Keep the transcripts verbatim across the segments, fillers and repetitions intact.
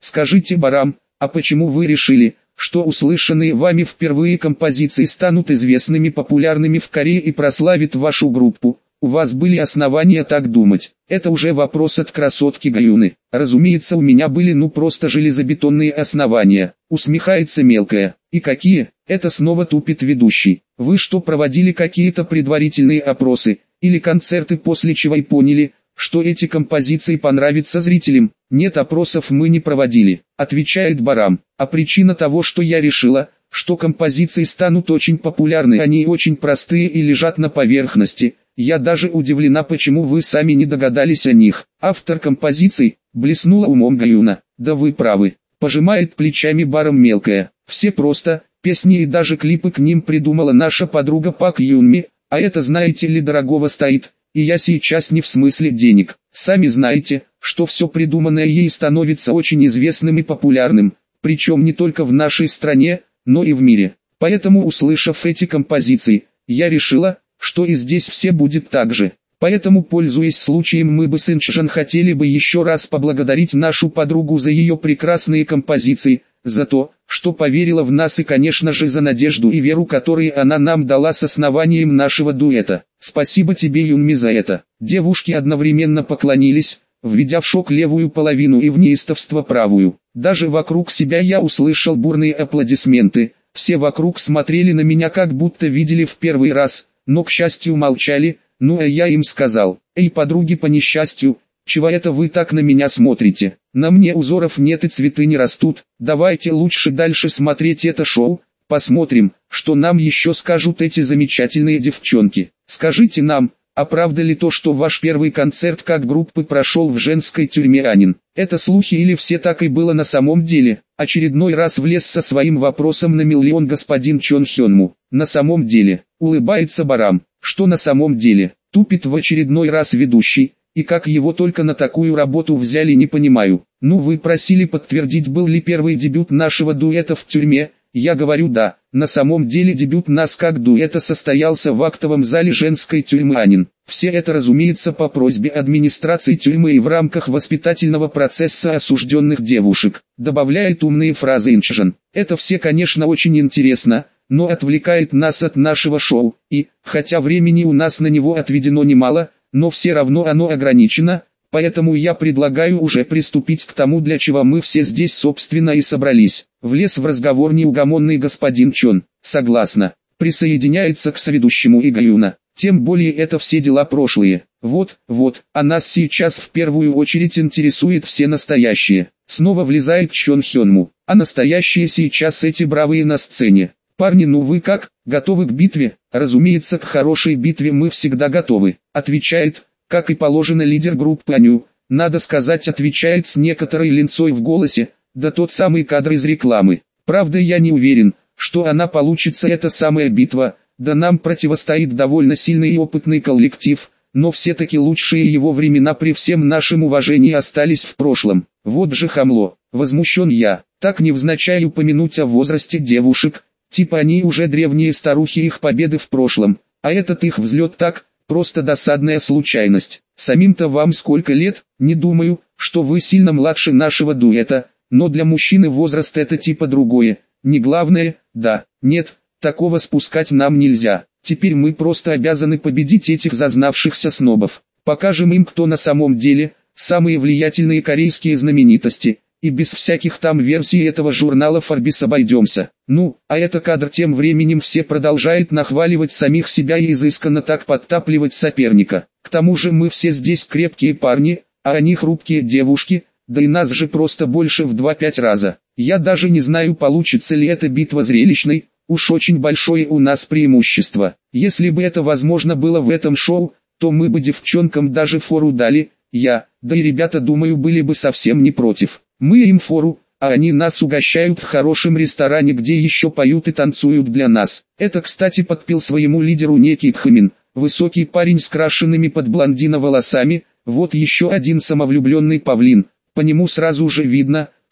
Скажите, Барам, а почему вы решили, что услышанные вами впервые композиции станут известными, популярными в Корее и прославят вашу группу? У вас были основания так думать. Это уже вопрос от красотки Гаюны. Разумеется, у меня были ну просто железобетонные основания. Усмехается мелкая. И какие? Это снова тупит ведущий. Вы что, проводили какие-то предварительные опросы или концерты, после чего и поняли, что эти композиции понравятся зрителям? Нет, опросов мы не проводили, отвечает Барам. А причина того, что я решила, что композиции станут очень популярны, они очень простые и лежат на поверхности. Я даже удивлена, почему вы сами не догадались о них. Автор композиций, блеснула умом Гаюна. Да вы правы, пожимает плечами Барам мелкая. Все просто, песни и даже клипы к ним придумала наша подруга Пак Юнми, а это, знаете ли, дорогого стоит. И я сейчас не в смысле денег. Сами знаете, что все придуманное ей становится очень известным и популярным, причем не только в нашей стране, но и в мире. Поэтому, услышав эти композиции, я решила, что и здесь все будет так же. Поэтому, пользуясь случаем, мы бы с Инчжан хотели бы еще раз поблагодарить нашу подругу за ее прекрасные композиции, за то, что поверила в нас и, конечно же, за надежду и веру, которые она нам дала с основанием нашего дуэта. Спасибо тебе, Юнми, за это. Девушки одновременно поклонились, введя в шок левую половину и в неистовство правую. Даже вокруг себя я услышал бурные аплодисменты. Все вокруг смотрели на меня, как будто видели в первый раз, но, к счастью, молчали. Ну а я им сказал: «Эй, подруги, по несчастью, чего это вы так на меня смотрите? На мне узоров нет и цветы не растут. Давайте лучше дальше смотреть это шоу, посмотрим, что нам еще скажут эти замечательные девчонки. Скажите нам, а правда ли то, что ваш первый концерт как группы прошел в женской тюрьме Анин? Это слухи или все так и было на самом деле?» Очередной раз влез со своим вопросом на миллион господин Чон Хёнму. На самом деле, улыбается Барам. Что на самом деле? Тупит в очередной раз ведущий. И как его только на такую работу взяли, не понимаю. Ну, вы просили подтвердить, был ли первый дебют нашего дуэта в тюрьме. Я говорю да, на самом деле дебют нас как дуэта состоялся в актовом зале женской тюрьмы Анин. Все это, разумеется, по просьбе администрации тюрьмы и в рамках воспитательного процесса осужденных девушек. Добавляет умные фразы Инчжан. Это все, конечно, очень интересно, но отвлекает нас от нашего шоу. И, хотя времени у нас на него отведено немало, но все равно оно ограничено. Поэтому я предлагаю уже приступить к тому, для чего мы все здесь собственно и собрались. Влез в разговор неугомонный господин Чон. Согласна. Присоединяется к соведущему и Гаюна. Тем более это все дела прошлые. Вот, вот, а нас сейчас в первую очередь интересует все настоящие. Снова влезает Чон Хёнму. А настоящие сейчас эти бравые на сцене. Парни, ну вы как, готовы к битве? Разумеется, к хорошей битве мы всегда готовы. Отвечает, как и положено, лидер группы Аню. Надо сказать, отвечает с некоторой линцой в голосе, да тот самый кадр из рекламы. Правда, я не уверен, что она получится, эта самая битва, да нам противостоит довольно сильный и опытный коллектив, но все-таки лучшие его времена при всем нашем уважении остались в прошлом. Вот же хамло, возмущен я, так невзначай упомянуть о возрасте девушек, типа они уже древние старухи, их победы в прошлом, а этот их взлет так... Просто досадная случайность. Самим-то вам сколько лет? Не думаю, что вы сильно младше нашего дуэта, но для мужчины возраст это типа другое. Не главное, да, нет, такого спускать нам нельзя. Теперь мы просто обязаны победить этих зазнавшихся снобов. Покажем им, кто на самом деле, самые влиятельные корейские знаменитости. И без всяких там версий этого журнала Forbes обойдемся. Ну, а это кадр тем временем все продолжает нахваливать самих себя и изысканно так подтапливать соперника. К тому же мы все здесь крепкие парни, а они хрупкие девушки, да и нас же просто больше в два-пять раза. Я даже не знаю, получится ли эта битва зрелищной, уж очень большое у нас преимущество. Если бы это возможно было в этом шоу, то мы бы девчонкам даже фору дали, я, да и ребята, думаю, были бы совсем не против. Мы им фору, а они нас угощают в хорошем ресторане, где еще поют и танцуют для нас. Это, кстати, подпел своему лидеру некий Пхамин, высокий парень с крашенными под блондина волосами. Вот еще один самовлюбленный павлин. По нему сразу же видно,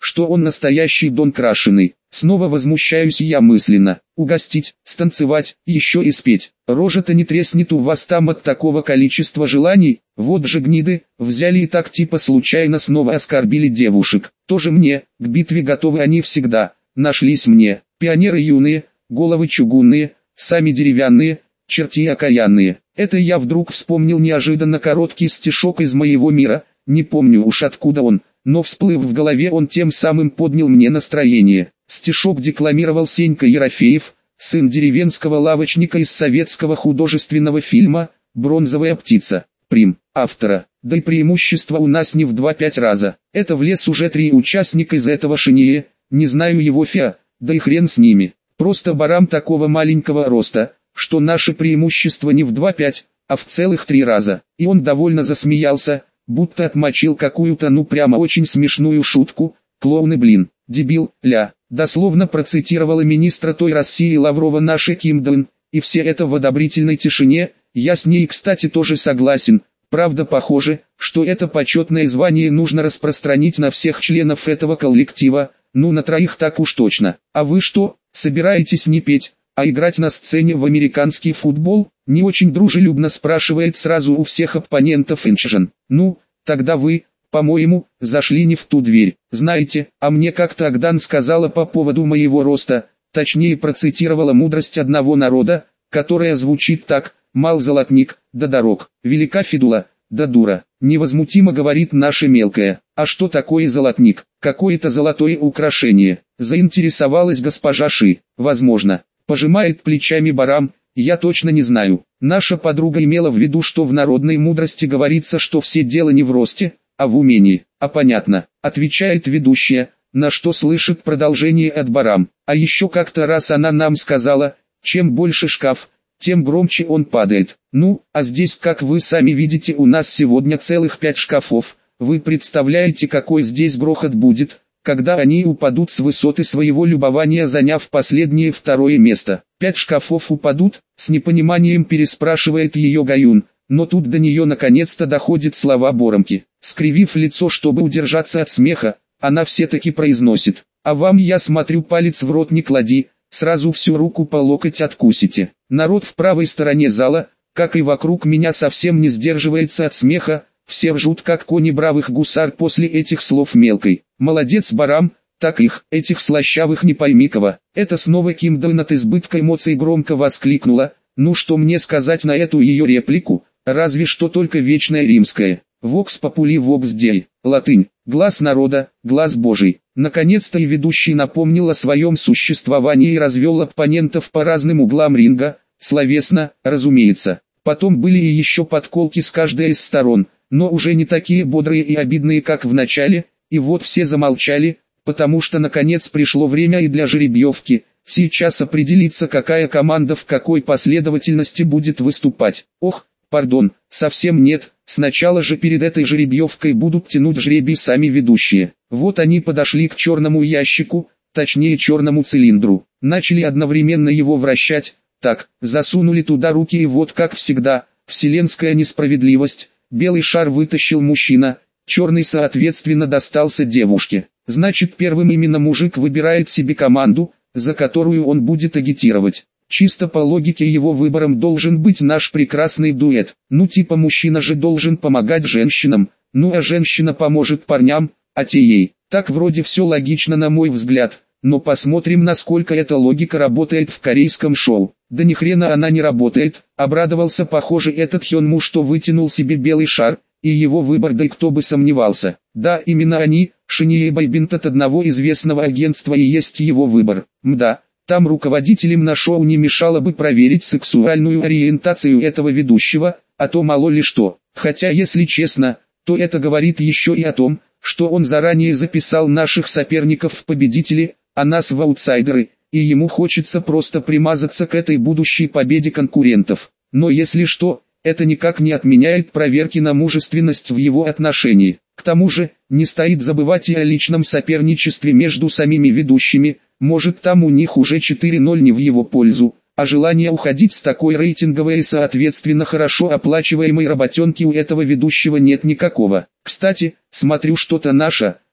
что он настоящий Дон Крашеный. Снова возмущаюсь я мысленно. Угостить, станцевать, еще и спеть. Рожа-то не треснет у вас там от такого количества желаний? Вот же гниды, взяли и так типа случайно снова оскорбили девушек. Тоже мне, к битве готовы они всегда. Нашлись мне, пионеры юные, головы чугунные, сами деревянные, черти окаянные. Это я вдруг вспомнил неожиданно короткий стишок из моего мира, не помню уж откуда он, но всплыв в голове он тем самым поднял мне настроение. Стишок декламировал Сенька Ерофеев, сын деревенского лавочника из советского художественного фильма «Бронзовая птица». Прим. Автора. Да и преимущество у нас не в два-пять раза. Это в лес уже три участника из этого шинье, не знаю его фиа, да и хрен с ними. Просто барам такого маленького роста, что наше преимущество не в два-пять, а в целых три раза. И он довольно засмеялся, будто отмочил какую-то ну прямо очень смешную шутку. Клоуны блин, дебил, ля. Дословно процитировала министра той России Лаврова наша Ким Дэн, и все это в одобрительной тишине. Я с ней, кстати, тоже согласен. Правда, похоже, что это почетное звание нужно распространить на всех членов этого коллектива, ну на троих так уж точно. А вы что, собираетесь не петь, а играть на сцене в американский футбол? Не очень дружелюбно спрашивает сразу у всех оппонентов Инчжен. Ну, тогда вы, по-моему, зашли не в ту дверь. Знаете, а мне как-то Агдан сказала по поводу моего роста, точнее процитировала мудрость одного народа, которая звучит так: мал золотник, да дорог, велика фидула, да дура. Невозмутимо говорит наша мелкая. А что такое золотник? Какое-то золотое украшение. Заинтересовалась госпожа Ши. Возможно. Пожимает плечами барам. Я точно не знаю. Наша подруга имела в виду, что в народной мудрости говорится, что все дело не в росте, а в умении. А понятно, отвечает ведущая, на что слышит продолжение от барам. А еще как-то раз она нам сказала, чем больше шкаф, тем громче он падает. Ну, а здесь, как вы сами видите, у нас сегодня целых пять шкафов. Вы представляете, какой здесь грохот будет, когда они упадут с высоты своего любования, заняв последнее второе место. Пять шкафов упадут? С непониманием переспрашивает ее Гаюн, но тут до нее наконец-то доходят слова Боромки. Скривив лицо, чтобы удержаться от смеха, она все-таки произносит: а вам, я смотрю, палец в рот не клади, сразу всю руку по локоть откусите. Народ в правой стороне зала, как и вокруг меня, совсем не сдерживается от смеха, все ржут как кони бравых гусар после этих слов мелкой. Молодец барам, так их, этих слащавых не пойми кого. Это снова Ким Дэн от избытка эмоций громко воскликнула. Ну что мне сказать на эту ее реплику, разве что только вечная римская. Вокс попули вокс дей, латынь, глаз народа, глаз Божий. Наконец-то и ведущий напомнил о своем существовании и развел оппонентов по разным углам ринга, словесно, разумеется. Потом были и еще подколки с каждой из сторон, но уже не такие бодрые и обидные, как в начале, и вот все замолчали, потому что наконец пришло время и для жеребьевки. Сейчас определится, какая команда в какой последовательности будет выступать. Ох, пардон, совсем нет, сначала же перед этой жеребьевкой будут тянуть жребий сами ведущие. Вот они подошли к черному ящику, точнее черному цилиндру, начали одновременно его вращать, так, засунули туда руки и вот как всегда, вселенская несправедливость, белый шар вытащил мужчина, черный соответственно достался девушке. Значит, первым именно мужик выбирает себе команду, за которую он будет агитировать. Чисто по логике его выбором должен быть наш прекрасный дуэт. Ну типа мужчина же должен помогать женщинам, ну а женщина поможет парням, а те ей. Так вроде все логично на мой взгляд, но посмотрим, насколько эта логика работает в корейском шоу. Да ни хрена она не работает, обрадовался похоже этот Хёнму, что вытянул себе белый шар, и его выбор, да и кто бы сомневался. Да, именно они, Шинье Байбинт от одного известного агентства, и есть его выбор. Мда. Там руководителям на шоу не мешало бы проверить сексуальную ориентацию этого ведущего, а то мало ли что. Хотя, если честно, то это говорит еще и о том, что он заранее записал наших соперников в победители, а нас в аутсайдеры, и ему хочется просто примазаться к этой будущей победе конкурентов. Но если что, это никак не отменяет проверки на мужественность в его отношении. К тому же, не стоит забывать и о личном соперничестве между самими ведущими. Может, там у них уже четыре ноль не в его пользу, а желания уходить с такой рейтинговой и соответственно хорошо оплачиваемой работенки у этого ведущего нет никакого. Кстати, смотрю, что-то наша,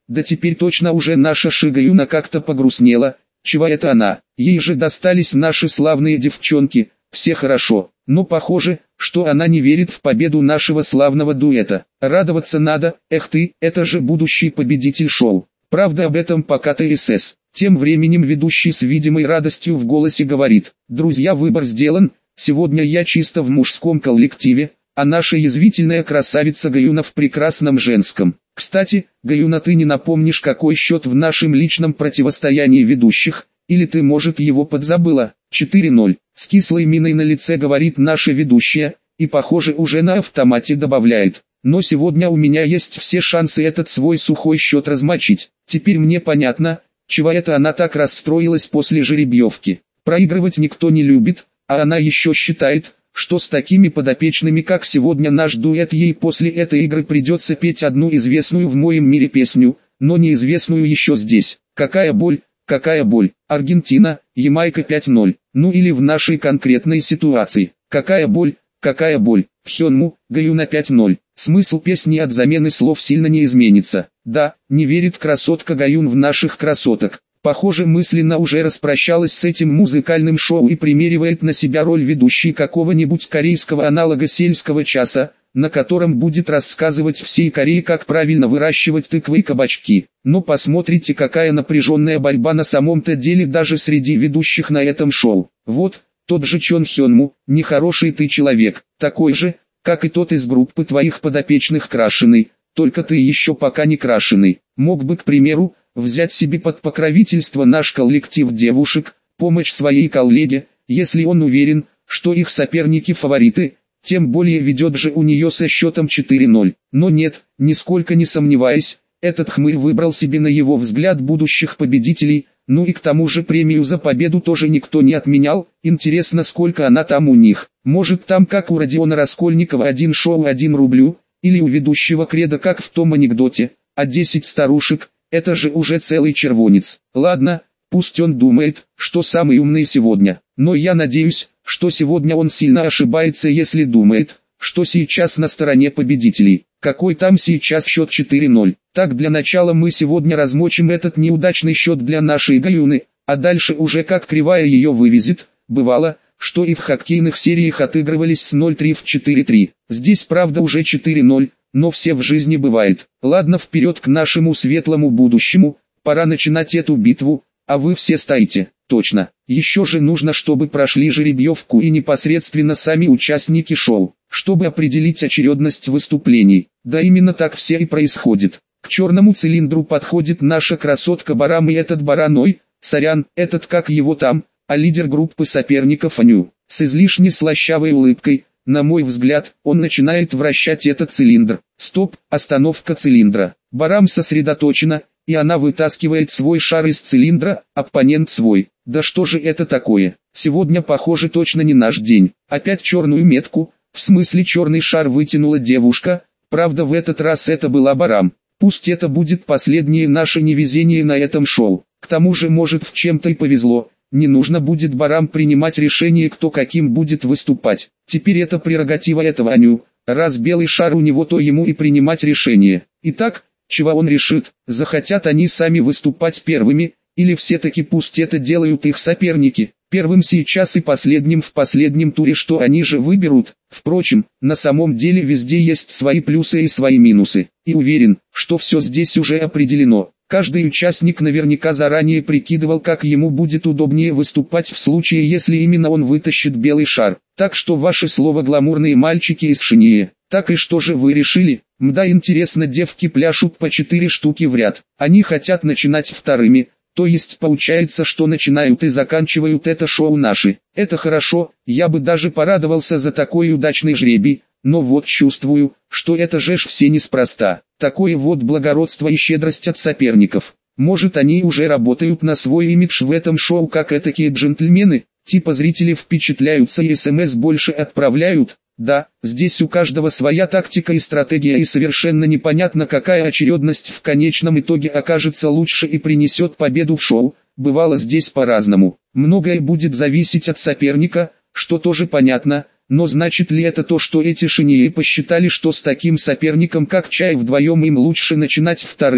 Да теперь точно уже наша Шигаюна как-то погрустнела. Чего это она? Ей же достались наши славные девчонки, все хорошо. Но похоже, что она не верит в победу нашего славного дуэта. Радоваться надо, эх ты, это же будущий победитель шоу. Правда, об этом пока ТСС. Тем временем ведущий с видимой радостью в голосе говорит: друзья, выбор сделан, сегодня я чисто в мужском коллективе, а наша язвительная красавица Гаюна в прекрасном женском. Кстати, Гаюна, ты не напомнишь, какой счет в нашем личном противостоянии ведущих, или ты, может, его подзабыла? четыре ноль. С кислой миной на лице говорит наша ведущая, и, похоже, уже на автомате добавляет: но сегодня у меня есть все шансы этот свой сухой счет размочить. Теперь мне понятно, чего это она так расстроилась после жеребьевки. Проигрывать никто не любит, а она еще считает, что с такими подопечными, как сегодня наш дуэт, ей после этой игры придется петь одну известную в моем мире песню, но неизвестную еще здесь. Какая боль, какая боль. Аргентина, Ямайка пять ноль. Ну или в нашей конкретной ситуации. Какая боль, какая боль. Хёнму, Гаюна пять ноль. Смысл песни от замены слов сильно не изменится. Да, не верит красотка Гаюн в наших красоток. Похоже, мысленно уже распрощалась с этим музыкальным шоу и примеривает на себя роль ведущей какого-нибудь корейского аналога сельского часа, на котором будет рассказывать всей Корее, как правильно выращивать тыквы и кабачки. Но посмотрите, какая напряженная борьба на самом-то деле даже среди ведущих на этом шоу. Вот, тот же Чон Хёнму, нехороший ты человек, такой же, как и тот из группы твоих подопечных крашеный, только ты еще пока не крашеный. Мог бы, к примеру, взять себе под покровительство наш коллектив девушек, помочь своей коллеге, если он уверен, что их соперники фавориты, тем более ведет же у нее со счетом четыре ноль. Но нет, нисколько не сомневаясь, этот хмырь выбрал себе на его взгляд будущих победителей, ну и к тому же премию за победу тоже никто не отменял. Интересно, сколько она там у них. Может, там как у Родиона Раскольникова один шоу один рублю, или у ведущего Кредо как в том анекдоте, а десять старушек. Это же уже целый червонец. Ладно, пусть он думает, что самый умный сегодня. Но я надеюсь, что сегодня он сильно ошибается, если думает, что сейчас на стороне победителей. Какой там сейчас счет четыре ноль. Так, для начала мы сегодня размочим этот неудачный счет для нашей Гаюны, а дальше уже как кривая ее вывезет. Бывало, что и в хоккейных сериях отыгрывались с ноль три в четыре три. Здесь правда уже четыре ноль. Но все в жизни бывает. Ладно, вперед к нашему светлому будущему, пора начинать эту битву, а вы все стоите. Точно, еще же нужно, чтобы прошли жеребьевку и непосредственно сами участники шоу, чтобы определить очередность выступлений. Да именно так все и происходит. К черному цилиндру подходит наша красотка Барам и этот Бараной, сорян, этот как его там, а лидер группы соперников Аню, с излишне слащавой улыбкой. На мой взгляд, он начинает вращать этот цилиндр. Стоп, остановка цилиндра. Барам сосредоточена, и она вытаскивает свой шар из цилиндра, оппонент свой. Да что же это такое? Сегодня, похоже, точно не наш день. Опять черную метку, в смысле черный шар вытянула девушка, правда в этот раз это была Барам. Пусть это будет последнее наше невезение на этом шоу. К тому же, может, в чем-то и повезло. Не нужно будет Барам принимать решение, кто каким будет выступать. Теперь это прерогатива этого Аню. Раз белый шар у него, то ему и принимать решение. Итак, чего он решит? Захотят они сами выступать первыми, или все-таки пусть это делают их соперники? Первым сейчас и последним в последнем туре, что они же выберут. Впрочем, на самом деле везде есть свои плюсы и свои минусы. И уверен, что все здесь уже определено. Каждый участник наверняка заранее прикидывал, как ему будет удобнее выступать в случае, если именно он вытащит белый шар. Так что ваше слово, гламурные мальчики из Шинье. Так и что же вы решили? Мда, интересно, девки пляшут по четыре штуки в ряд. Они хотят начинать вторыми. То есть получается, что начинают и заканчивают это шоу наши. Это хорошо, я бы даже порадовался за такой удачный жребий. Но вот чувствую, что это же ж все неспроста. Такое вот благородство и щедрость от соперников. Может, они уже работают на свой имидж в этом шоу как этакие джентльмены, типа зрители впечатляются и смс больше отправляют. Да, здесь у каждого своя тактика и стратегия, и совершенно непонятно, какая очередность в конечном итоге окажется лучше и принесет победу в шоу. Бывало здесь по-разному. Многое будет зависеть от соперника, что тоже понятно. Но значит ли это то, что эти шиньи посчитали, что с таким соперником как Чай вдвоем им лучше начинать вторыми?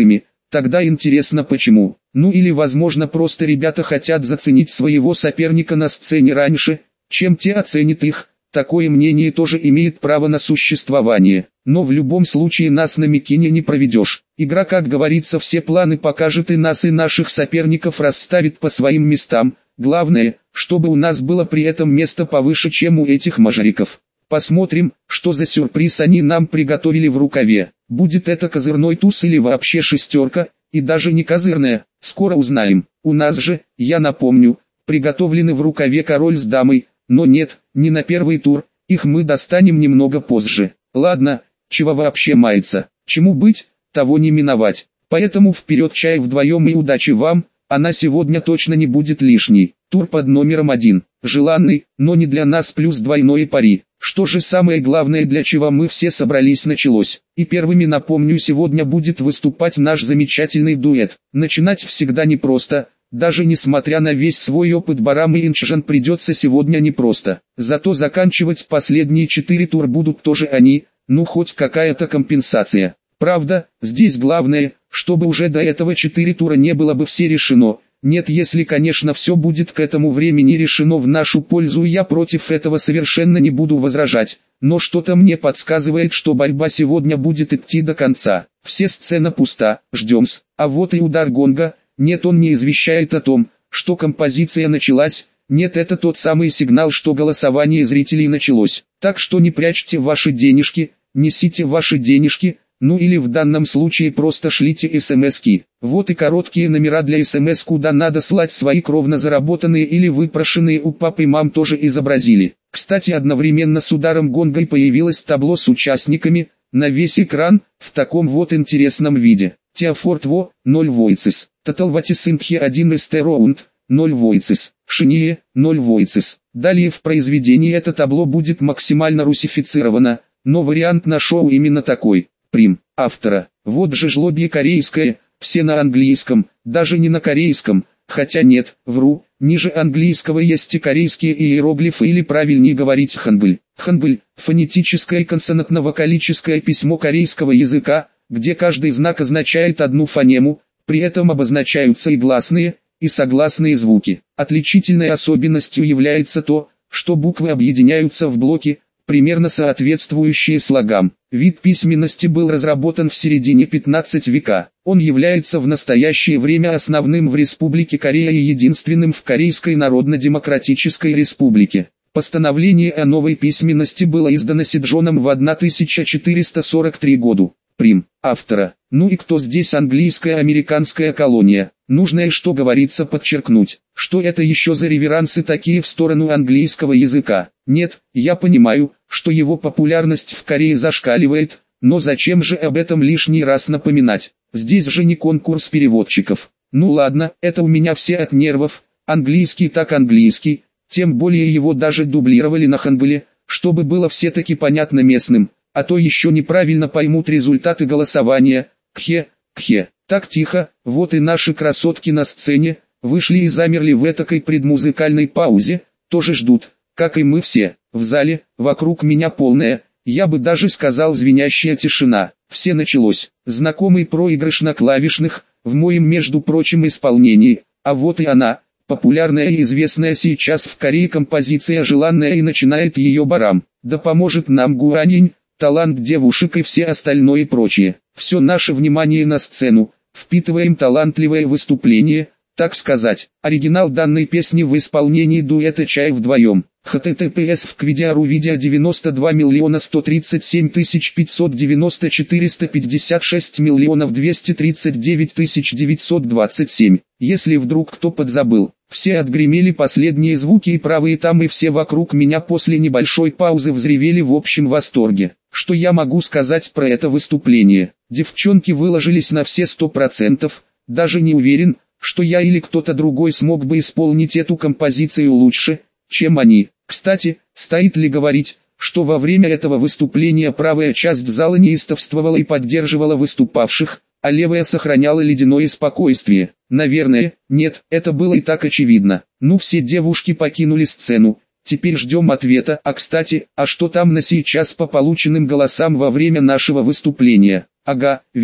Тогда интересно почему. Ну или возможно просто ребята хотят заценить своего соперника на сцене раньше, чем те оценят их. Такое мнение тоже имеет право на существование. Но в любом случае нас на Микине не проведешь. Игра, как говорится, все планы покажет и нас и наших соперников расставит по своим местам. Главное, чтобы у нас было при этом место повыше, чем у этих мажориков. Посмотрим, что за сюрприз они нам приготовили в рукаве. Будет это козырной туз или вообще шестерка, и даже не козырная, скоро узнаем. У нас же, я напомню, приготовлены в рукаве король с дамой, но нет, не на первый тур, их мы достанем немного позже. Ладно, чего вообще маяться, чему быть, того не миновать. Поэтому вперед чай вдвоем и удачи вам, она сегодня точно не будет лишней. Тур под номером один, желанный, но не для нас плюс двойное пари. Что же самое главное, для чего мы все собрались, началось. И первыми, напомню, сегодня будет выступать наш замечательный дуэт. Начинать всегда непросто, даже несмотря на весь свой опыт Барам и Инчжан придется сегодня непросто. Зато заканчивать последние четыре тур будут тоже они, ну хоть какая-то компенсация. Правда, здесь главное, чтобы уже до этого четыре тура не было бы все решено. Нет, если, конечно, все будет к этому времени решено в нашу пользу, я против этого совершенно не буду возражать. Но что-то мне подсказывает, что борьба сегодня будет идти до конца. Все сцена пуста, ждем-с. А вот и удар гонга. Нет, он не извещает о том, что композиция началась. Нет, это тот самый сигнал, что голосование зрителей началось. Так что не прячьте ваши денежки, несите ваши денежки. Ну или в данном случае просто шлите смски. Вот и короткие номера для смс, куда надо слать свои кровно заработанные или выпрошенные у пап и мам, тоже изобразили. Кстати, одновременно с ударом гонга появилось табло с участниками, на весь экран, в таком вот интересном виде. Теофорт Во, ноль voices. Total Ватисинтхи один эс тэ Роунд, ноль voices. Шиние, ноль voices. Далее в произведении это табло будет максимально русифицировано, но вариант на шоу именно такой. Прим. Автора. Вот же жлобье корейское, все на английском, даже не на корейском, хотя нет, вру, ниже английского есть и корейские иероглифы, или правильнее говорить ханбыль. Ханбыль – фонетическое и консонантно-вокалическое письмо корейского языка, где каждый знак означает одну фонему, при этом обозначаются и гласные, и согласные звуки. Отличительной особенностью является то, что буквы объединяются в блоки, примерно соответствующие слогам. Вид письменности был разработан в середине пятнадцатого века. Он является в настоящее время основным в Республике Корея и единственным в Корейской Народно-Демократической Республике. Постановление о новой письменности было издано Сиджоном в тысяча четыреста сорок третьем году. Прим. Автора. Ну и кто здесь английская американская колония? Нужно и что говорится подчеркнуть, что это еще за реверансы такие в сторону английского языка. Нет, я понимаю, что его популярность в Корее зашкаливает, но зачем же об этом лишний раз напоминать? Здесь же не конкурс переводчиков. Ну ладно, это у меня все от нервов, английский так английский, тем более его даже дублировали на ханбыле, чтобы было все-таки понятно местным. А то еще неправильно поймут результаты голосования. Кхе, кхе. Так тихо, вот и наши красотки на сцене, вышли и замерли в этакой предмузыкальной паузе, тоже ждут, как и мы все. В зале, вокруг меня полная, я бы даже сказал звенящая тишина. Все началось. Знакомый проигрыш на клавишных, в моем между прочим исполнении, а вот и она, популярная и известная сейчас в Корее композиция «Желанная», и начинает ее Барам. Да поможет нам Гуанинь, талант девушек и все остальное и прочее. Все наше внимание на сцену, впитываем талантливое выступление, так сказать. Оригинал данной песни в исполнении дуэта «Чай вдвоем». эйч ти ти пи эс в Квидиару видео девяносто два миллиона сто тридцать семь тысяч пятьсот девяносто четыреста пятьдесят шесть миллионов двести тридцать девять тысяч девятьсот двадцать семь. Если вдруг кто подзабыл, все отгремели последние звуки и правые там, и все вокруг меня после небольшой паузы взревели в общем восторге. Что я могу сказать про это выступление? Девчонки выложились на все сто процентов, даже не уверен, что я или кто-то другой смог бы исполнить эту композицию лучше, чем они. Кстати, стоит ли говорить, что во время этого выступления правая часть зала неистовствовала и поддерживала выступавших, а левая сохраняла ледяное спокойствие? Наверное, нет, это было и так очевидно. Ну, все девушки покинули сцену. Теперь ждем ответа. А кстати, а что там на сейчас по полученным голосам во время нашего выступления? Ага, вижу.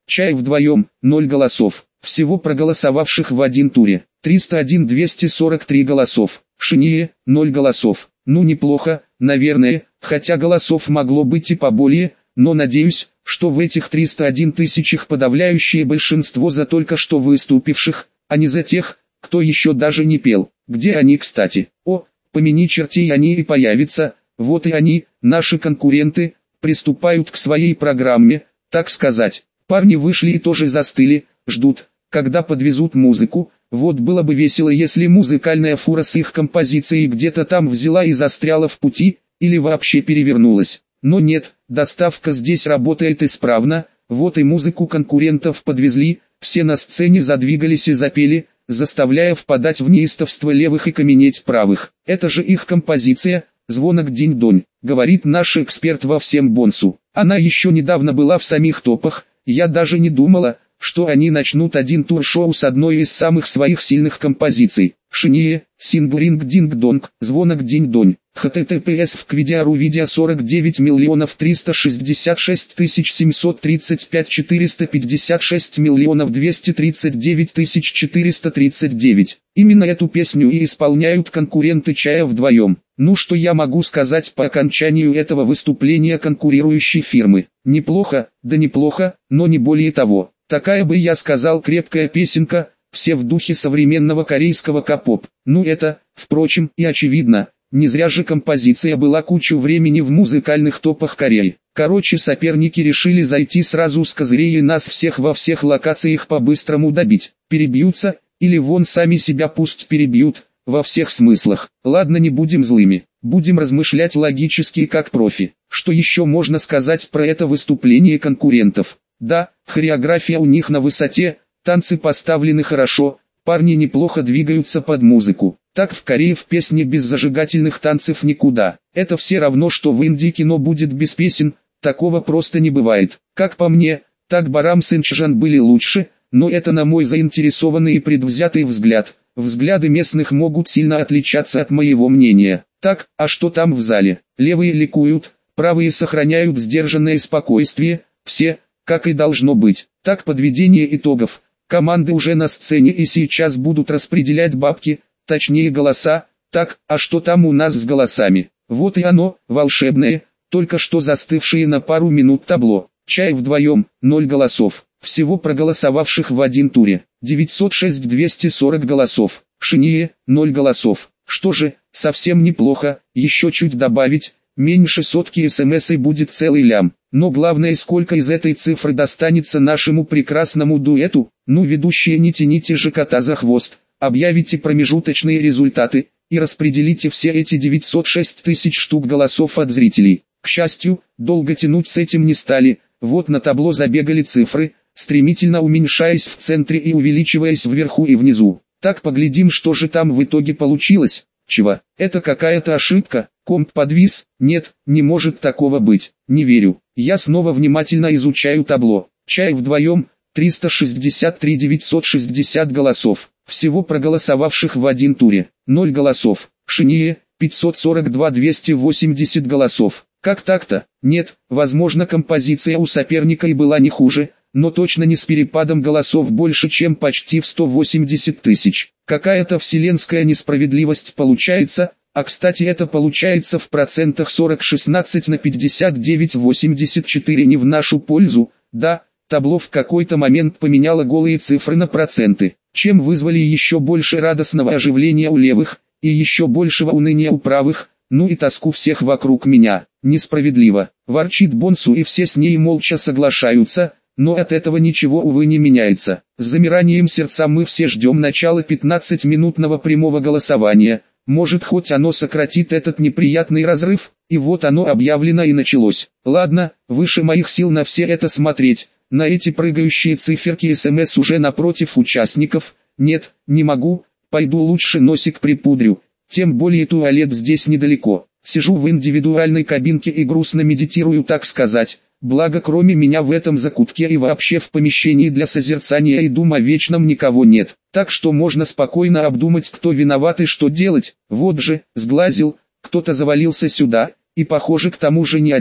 Чай вдвоем, ноль голосов. Всего проголосовавших в один туре, триста один двести сорок три голосов. Шиние, ноль голосов. Ну неплохо, наверное, хотя голосов могло быть и поболее, но надеюсь, что в этих триста один тысячах подавляющее большинство за только что выступивших, а не за тех, кто еще даже не пел. Где они, кстати? О, помяни чертей, они и появятся. Вот и они, наши конкуренты, приступают к своей программе, так сказать. Парни вышли и тоже застыли, ждут, когда подвезут музыку. Вот было бы весело, если музыкальная фура с их композицией где-то там взяла и застряла в пути, или вообще перевернулась. Но нет, доставка здесь работает исправно. Вот и музыку конкурентов подвезли, все на сцене задвигались и запели, заставляя впадать в неистовство левых и каменеть правых. Это же их композиция, «Звонок динь-донь», говорит наш эксперт во всем бонсу. Она еще недавно была в самих топах, я даже не думала, что они начнут один тур-шоу с одной из самых своих сильных композиций. Шиние, синг-ринг-динг-донг, звонок динь-донь. https в квидиару видео сорок девять миллионов триста шестьдесят шесть тысяч семьсот тридцать пять четыреста пятьдесят шесть миллионов двести тридцать девять тысяч четыреста тридцать девять. Именно эту песню и исполняют конкуренты Чая вдвоем. Ну что я могу сказать по окончанию этого выступления конкурирующей фирмы? Неплохо, да неплохо, но не более того. Такая бы, я сказал, крепкая песенка, все в духе современного корейского кей-поп. Ну это, впрочем, и очевидно, не зря же композиция была кучу времени в музыкальных топах Кореи. Короче, соперники решили зайти сразу с козырей и нас всех во всех локациях по-быстрому добить. Перебьются, или вон сами себя пусть перебьют, во всех смыслах. Ладно, не будем злыми, будем размышлять логически как профи. Что еще можно сказать про это выступление конкурентов? Да, хореография у них на высоте, танцы поставлены хорошо, парни неплохо двигаются под музыку. Так в Корее в песне без зажигательных танцев никуда. Это все равно, что в Индии кино будет без песен, такого просто не бывает. Как по мне, так Барам с Инчжан были лучше, но это на мой заинтересованный и предвзятый взгляд. Взгляды местных могут сильно отличаться от моего мнения. Так, а что там в зале? Левые ликуют, правые сохраняют сдержанное спокойствие, все, как и должно быть. Так, подведение итогов. Команды уже на сцене и сейчас будут распределять бабки, точнее голоса. Так, а что там у нас с голосами? Вот и оно, волшебное, только что застывшее на пару минут табло. Чай вдвоем, ноль голосов. Всего проголосовавших в один туре, девятьсот шесть двести сорок голосов. Шиние, ноль голосов. Что же, совсем неплохо, еще чуть добавить, меньше сотки смс и будет целый лям. Но главное, сколько из этой цифры достанется нашему прекрасному дуэту. Ну, ведущие, не тяните же кота за хвост, объявите промежуточные результаты и распределите все эти девятьсот шесть тысяч штук голосов от зрителей. К счастью, долго тянуть с этим не стали. Вот на табло забегали цифры, стремительно уменьшаясь в центре и увеличиваясь вверху и внизу. Так, поглядим, что же там в итоге получилось. Чего? Это какая-то ошибка? Комп подвис? Нет, не может такого быть. Не верю. Я снова внимательно изучаю табло. Чай вдвоем, триста шестьдесят три девятьсот шестьдесят голосов. Всего проголосовавших в один туре, ноль голосов. Шиние, пятьсот сорок два двести восемьдесят голосов. Как так-то? Нет, возможно, композиция у соперника и была не хуже, но точно не с перепадом голосов больше, чем почти в сто восемьдесят тысяч. Какая-то вселенская несправедливость получается, а кстати это получается в процентах сорок шестнадцать на пятьдесят девять восемьдесят четыре не в нашу пользу. Да, табло в какой-то момент поменяло голые цифры на проценты, чем вызвали еще больше радостного оживления у левых, и еще большего уныния у правых, ну и тоску всех вокруг меня. Несправедливо, ворчит Бонсу, и все с ней молча соглашаются. Но от этого ничего, увы, не меняется. С замиранием сердца мы все ждем начала пятнадцатиминутного прямого голосования. Может, хоть оно сократит этот неприятный разрыв? И вот оно объявлено и началось. Ладно, выше моих сил на все это смотреть. На эти прыгающие циферки СМС уже напротив участников. Нет, не могу, пойду лучше носик припудрю. Тем более туалет здесь недалеко. Сижу в индивидуальной кабинке и грустно медитирую, так сказать. Благо, кроме меня в этом закутке и вообще в помещении для созерцания и дум о вечном никого нет. Так что можно спокойно обдумать, кто виноват и что делать. Вот же, сглазил, кто-то завалился сюда, и похоже к тому же не один.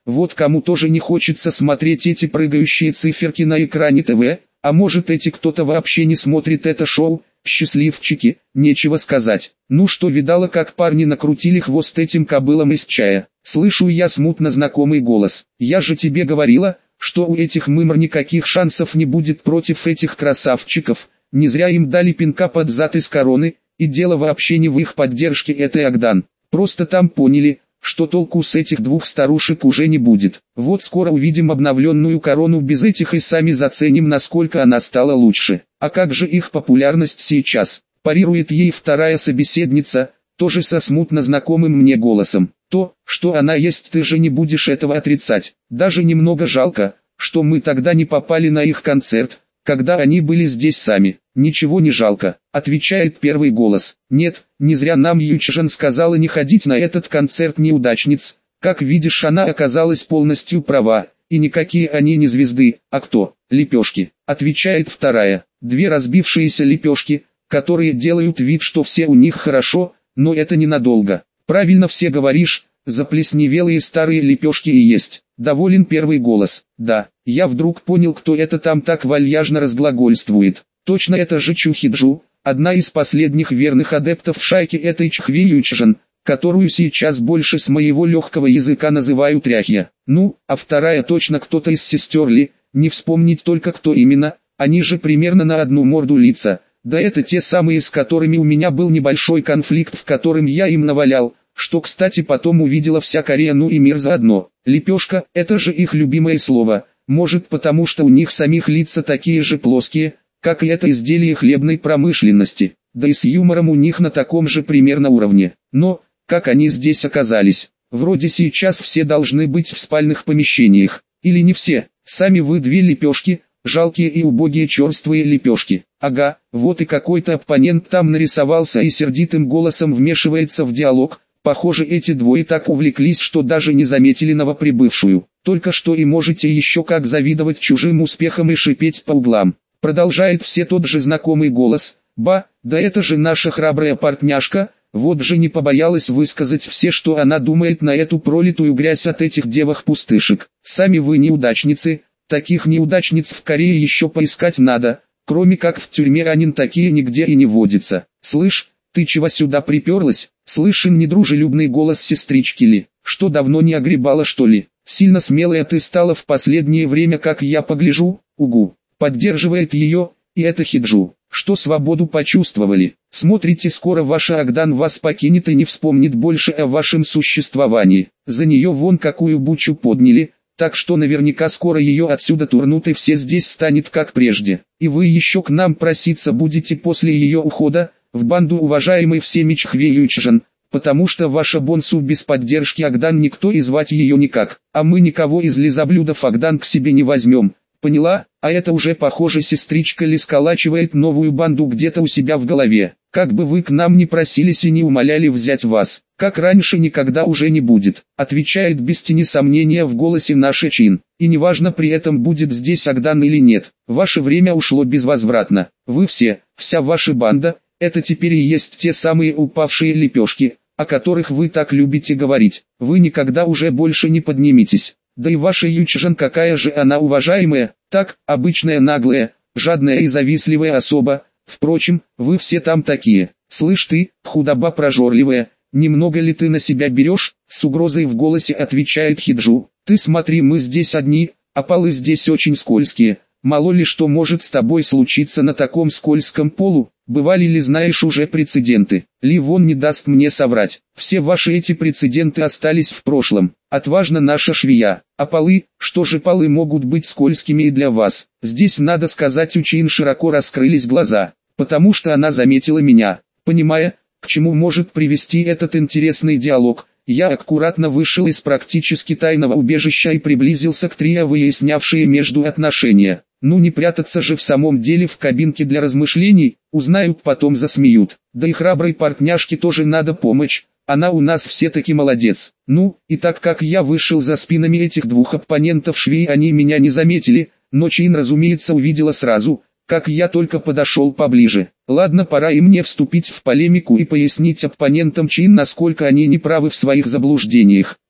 Вот кому тоже не хочется смотреть эти прыгающие циферки на экране ТВ, а может эти кто-то вообще не смотрит это шоу, счастливчики, нечего сказать. Ну что, видала, как парни накрутили хвост этим кобылам из чая? Слышу я смутно знакомый голос. Я же тебе говорила, что у этих мымр никаких шансов не будет против этих красавчиков. Не зря им дали пинка под зад из короны, и дело вообще не в их поддержке этой Агдан. Просто там поняли, что толку с этих двух старушек уже не будет. Вот скоро увидим обновленную корону без этих и сами заценим, насколько она стала лучше. А как же их популярность сейчас? Парирует ей вторая собеседница, тоже со смутно знакомым мне голосом. То, что она есть, ты же не будешь этого отрицать. Даже немного жалко, что мы тогда не попали на их концерт, когда они были здесь сами. Ничего не жалко, отвечает первый голос. Нет, не зря нам Ючжан сказала не ходить на этот концерт неудачниц. Как видишь, она оказалась полностью права, и никакие они не звезды, а кто? Лепешки, отвечает вторая. Две разбившиеся лепешки, которые делают вид, что все у них хорошо, но это ненадолго. Правильно все говоришь, заплесневелые старые лепешки и есть. Доволен первый голос. Да, я вдруг понял, кто это там так вальяжно разглагольствует. Точно, это же Чухиджу, одна из последних верных адептов в шайке этой Чхви Ючжан, которую сейчас больше с моего легкого языка называют Ряхья. Ну, а вторая точно кто-то из сестер Ли, не вспомнить только кто именно, они же примерно на одну морду лица. Да это те самые, с которыми у меня был небольшой конфликт, в котором я им навалял, что, кстати, потом увидела вся Корея, ну и мир заодно. Лепешка – это же их любимое слово, может потому что у них самих лица такие же плоские, как и это изделие хлебной промышленности, да и с юмором у них на таком же примерно уровне. Но, как они здесь оказались? Вроде сейчас все должны быть в спальных помещениях, или не все, сами вы две лепешки, жалкие и убогие черствые лепешки. Ага, вот и какой-то оппонент там нарисовался и сердитым голосом вмешивается в диалог. Похоже, эти двое так увлеклись, что даже не заметили новоприбывшую. Только что и можете еще как завидовать чужим успехам и шипеть по углам. Продолжает все тот же знакомый голос. Ба, да это же наша храбрая партняшка, вот же не побоялась высказать все, что она думает на эту пролитую грязь от этих девах-пустышек. Сами вы неудачницы, таких неудачниц в Корее еще поискать надо, кроме как в тюрьме ранен такие нигде и не водится. Слышь, ты чего сюда приперлась? Слышен недружелюбный голос сестрички Ли. Что, давно не огребала, что ли? Сильно смелая ты стала в последнее время, как я погляжу. Угу. Поддерживает ее, и это Хиджу. Что, свободу почувствовали? Смотрите, скоро ваша Агдан вас покинет и не вспомнит больше о вашем существовании. За нее вон какую бучу подняли, так что наверняка скоро ее отсюда турнут и все здесь станет как прежде. И вы еще к нам проситься будете после ее ухода, в банду уважаемой всеми Чхве Ючжан, потому что ваша Бонсу без поддержки Агдан никто и звать ее никак, а мы никого из лизоблюдов Агдан к себе не возьмем. Поняла? А это уже, похоже, сестричка Ли сколачивает новую банду где-то у себя в голове. Как бы вы к нам ни просились и не умоляли взять вас, как раньше никогда уже не будет, отвечает без тени сомнения в голосе наша Чин. И неважно при этом, будет здесь Агдан или нет, ваше время ушло безвозвратно. Вы все, вся ваша банда, это теперь и есть те самые упавшие лепешки, о которых вы так любите говорить. Вы никогда уже больше не подниметесь. Да и ваша Ючжан, какая же она уважаемая, так, обычная наглая, жадная и завистливая особа. Впрочем, вы все там такие. Слышь ты, худоба прожорливая, немного ли ты на себя берешь? С угрозой в голосе отвечает Хиджу. Ты смотри, мы здесь одни, а полы здесь очень скользкие. Мало ли что может с тобой случиться на таком скользком полу. Бывали ли, знаешь, уже прецеденты? Ли вон не даст мне соврать. Все ваши эти прецеденты остались в прошлом. Отважна наша швея. А полы, что же полы могут быть скользкими и для вас? Здесь, надо сказать, у Чин широко раскрылись глаза, потому что она заметила меня. Понимая, к чему может привести этот интересный диалог, я аккуратно вышел из практически тайного убежища и приблизился к трио, выяснявшие между отношения. Ну не прятаться же в самом деле в кабинке для размышлений, узнают, потом засмеют. Да и храброй партняшке тоже надо помочь, она у нас все-таки молодец. Ну, и так как я вышел за спинами этих двух оппонентов швей, они меня не заметили, но Чин, разумеется, увидела сразу, как я только подошел поближе. Ладно, пора и мне вступить в полемику и пояснить оппонентам Чин, насколько они неправы в своих заблуждениях.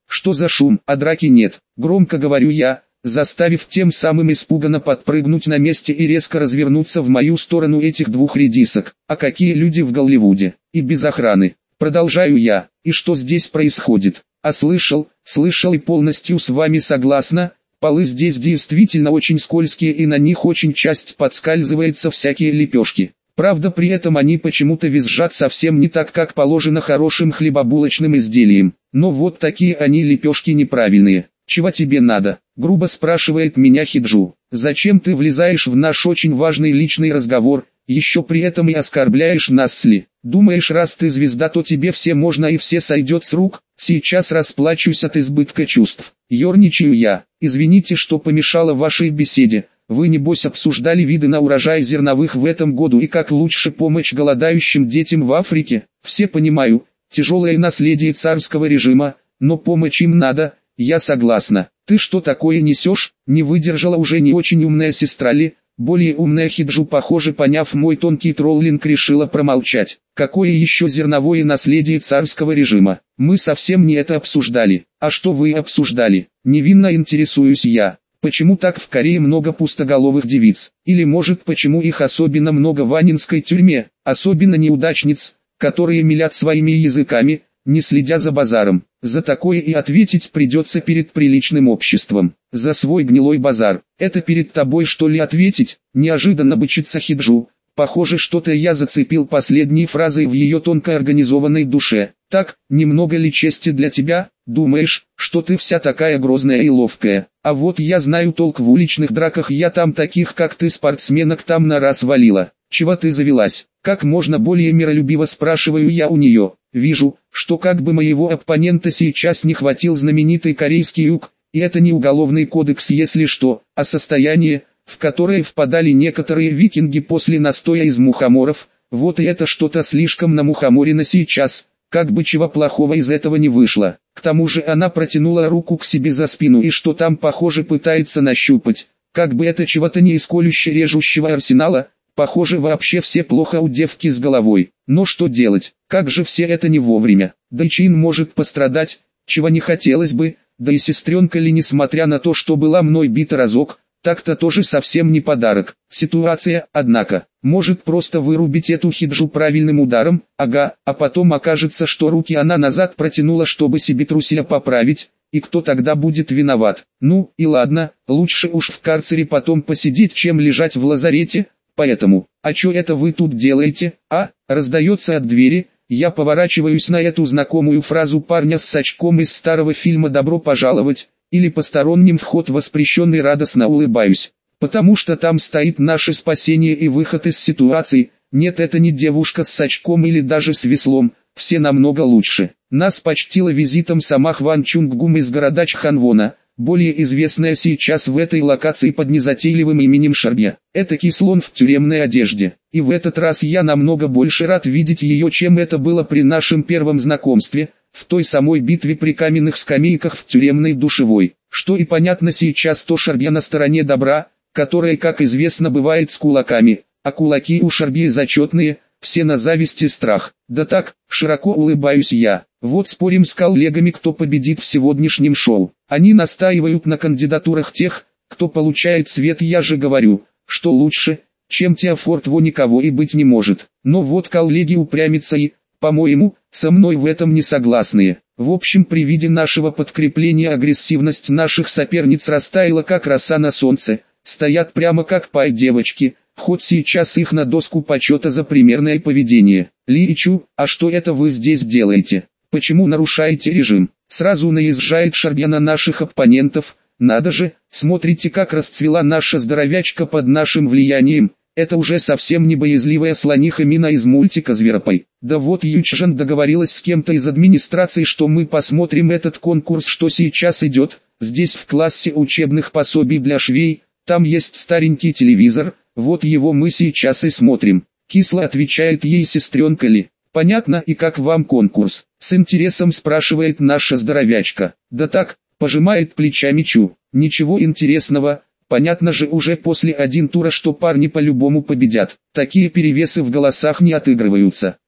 Что за шум? А драки нет. Громко говорю я, заставив тем самым испуганно подпрыгнуть на месте и резко развернуться в мою сторону этих двух редисок. А какие люди в Голливуде? И без охраны. Продолжаю я. И что здесь происходит? А слышал, слышал и полностью с вами согласна. Полы здесь действительно очень скользкие и на них очень часто подскальзываются всякие лепешки. Правда, при этом они почему-то визжат совсем не так, как положено хорошим хлебобулочным изделиям. Но вот такие они лепешки неправильные. «Чего тебе надо?» — грубо спрашивает меня Хиджу. «Зачем ты влезаешь в наш очень важный личный разговор, еще при этом и оскорбляешь нас ли? Думаешь, раз ты звезда, то тебе все можно и все сойдет с рук? Сейчас расплачусь от избытка чувств. Ёрничаю я. Извините, что помешало вашей беседе. Вы небось обсуждали виды на урожай зерновых в этом году и как лучше помочь голодающим детям в Африке. Все понимаю, тяжелое наследие царского режима, но помочь им надо, я согласна. Ты что такое несешь? Не выдержала уже не очень умная сестра ли? Более умная Хиджу, похоже, поняв мой тонкий троллинг, решила промолчать. Какое еще зерновое наследие царского режима? Мы совсем не это обсуждали. А что вы обсуждали? Невинно интересуюсь я. Почему так в Корее много пустоголовых девиц? Или может почему их особенно много в анинской тюрьме? Особенно неудачниц, которые мелят своими языками, не следя за базаром. За такое и ответить придется перед приличным обществом. За свой гнилой базар. Это перед тобой что ли ответить? Неожиданно бычится Хиджу. Похоже, что-то я зацепил последней фразой в ее тонко организованной душе. Так, немного ли чести для тебя? Думаешь, что ты вся такая грозная и ловкая? А вот я знаю толк в уличных драках, я там таких как ты спортсменок там на раз валила. Чего ты завелась? Как можно более миролюбиво спрашиваю я у нее. Вижу, что как бы моего оппонента сейчас не хватил знаменитый корейский юг, и это не уголовный кодекс если что, а состояние, в которое впадали некоторые викинги после настоя из мухоморов. Вот и это что-то слишком намухоморено сейчас, как бы чего плохого из этого не вышло. К тому же она протянула руку к себе за спину и что там похоже пытается нащупать, как бы это чего-то не из колюще-режущего арсенала. Похоже, вообще все плохо у девки с головой. Но что делать, как же все это не вовремя. Да и Чин может пострадать, чего не хотелось бы, да и сестренка ли, несмотря на то, что была мной бита разок, так-то тоже совсем не подарок. Ситуация, однако, может просто вырубить эту Хиджу правильным ударом, ага, а потом окажется, что руки она назад протянула, чтобы себе труселя поправить, и кто тогда будет виноват? Ну, и ладно, лучше уж в карцере потом посидеть, чем лежать в лазарете. Поэтому, а что это вы тут делаете, а? Раздается от двери, я поворачиваюсь на эту знакомую фразу парня с сачком из старого фильма «Добро пожаловать», или посторонним вход воспрещенный, радостно улыбаюсь. Потому что там стоит наше спасение и выход из ситуации. Нет, это не девушка с сачком или даже с веслом, все намного лучше. Нас почтила визитом сама Хван Чунггум из города Чханвона, более известная сейчас в этой локации под незатейливым именем Шарбья. Этакий слон в тюремной одежде. И в этот раз я намного больше рад видеть ее, чем это было при нашем первом знакомстве, в той самой битве при каменных скамейках в тюремной душевой. Что и понятно сейчас, то Шарбья на стороне добра, которая, как известно, бывает с кулаками, а кулаки у Шарбьи зачетные, все на зависть и страх. Да так, широко улыбаюсь я. Вот спорим с коллегами, кто победит в сегодняшнем шоу. Они настаивают на кандидатурах тех, кто получает свет. Я же говорю, что лучше, чем Теофорт Во, никого и быть не может. Но вот коллеги упрямятся и, по-моему, со мной в этом не согласные. В общем, при виде нашего подкрепления агрессивность наших соперниц растаяла как роса на солнце. Стоят прямо как пай девочки, хоть сейчас их на доску почета за примерное поведение. Ли и Чу, а что это вы здесь делаете? Почему нарушаете режим? Сразу наезжает Шарбья на наших оппонентов. Надо же, смотрите, как расцвела наша здоровячка под нашим влиянием. Это уже совсем не боязливая слониха Мина из мультика «Зверопой». Да вот Ючжан договорилась с кем-то из администрации, что мы посмотрим этот конкурс, что сейчас идет. Здесь в классе учебных пособий для швей, там есть старенький телевизор, вот его мы сейчас и смотрим. Кисло отвечает ей сестренка Ли. Понятно, и как вам конкурс? С интересом спрашивает наша здоровячка. Да так, пожимает плечами Чу. Ничего интересного, понятно же уже после один тура, что парни по-любому победят. Такие перевесы в голосах не отыгрываются.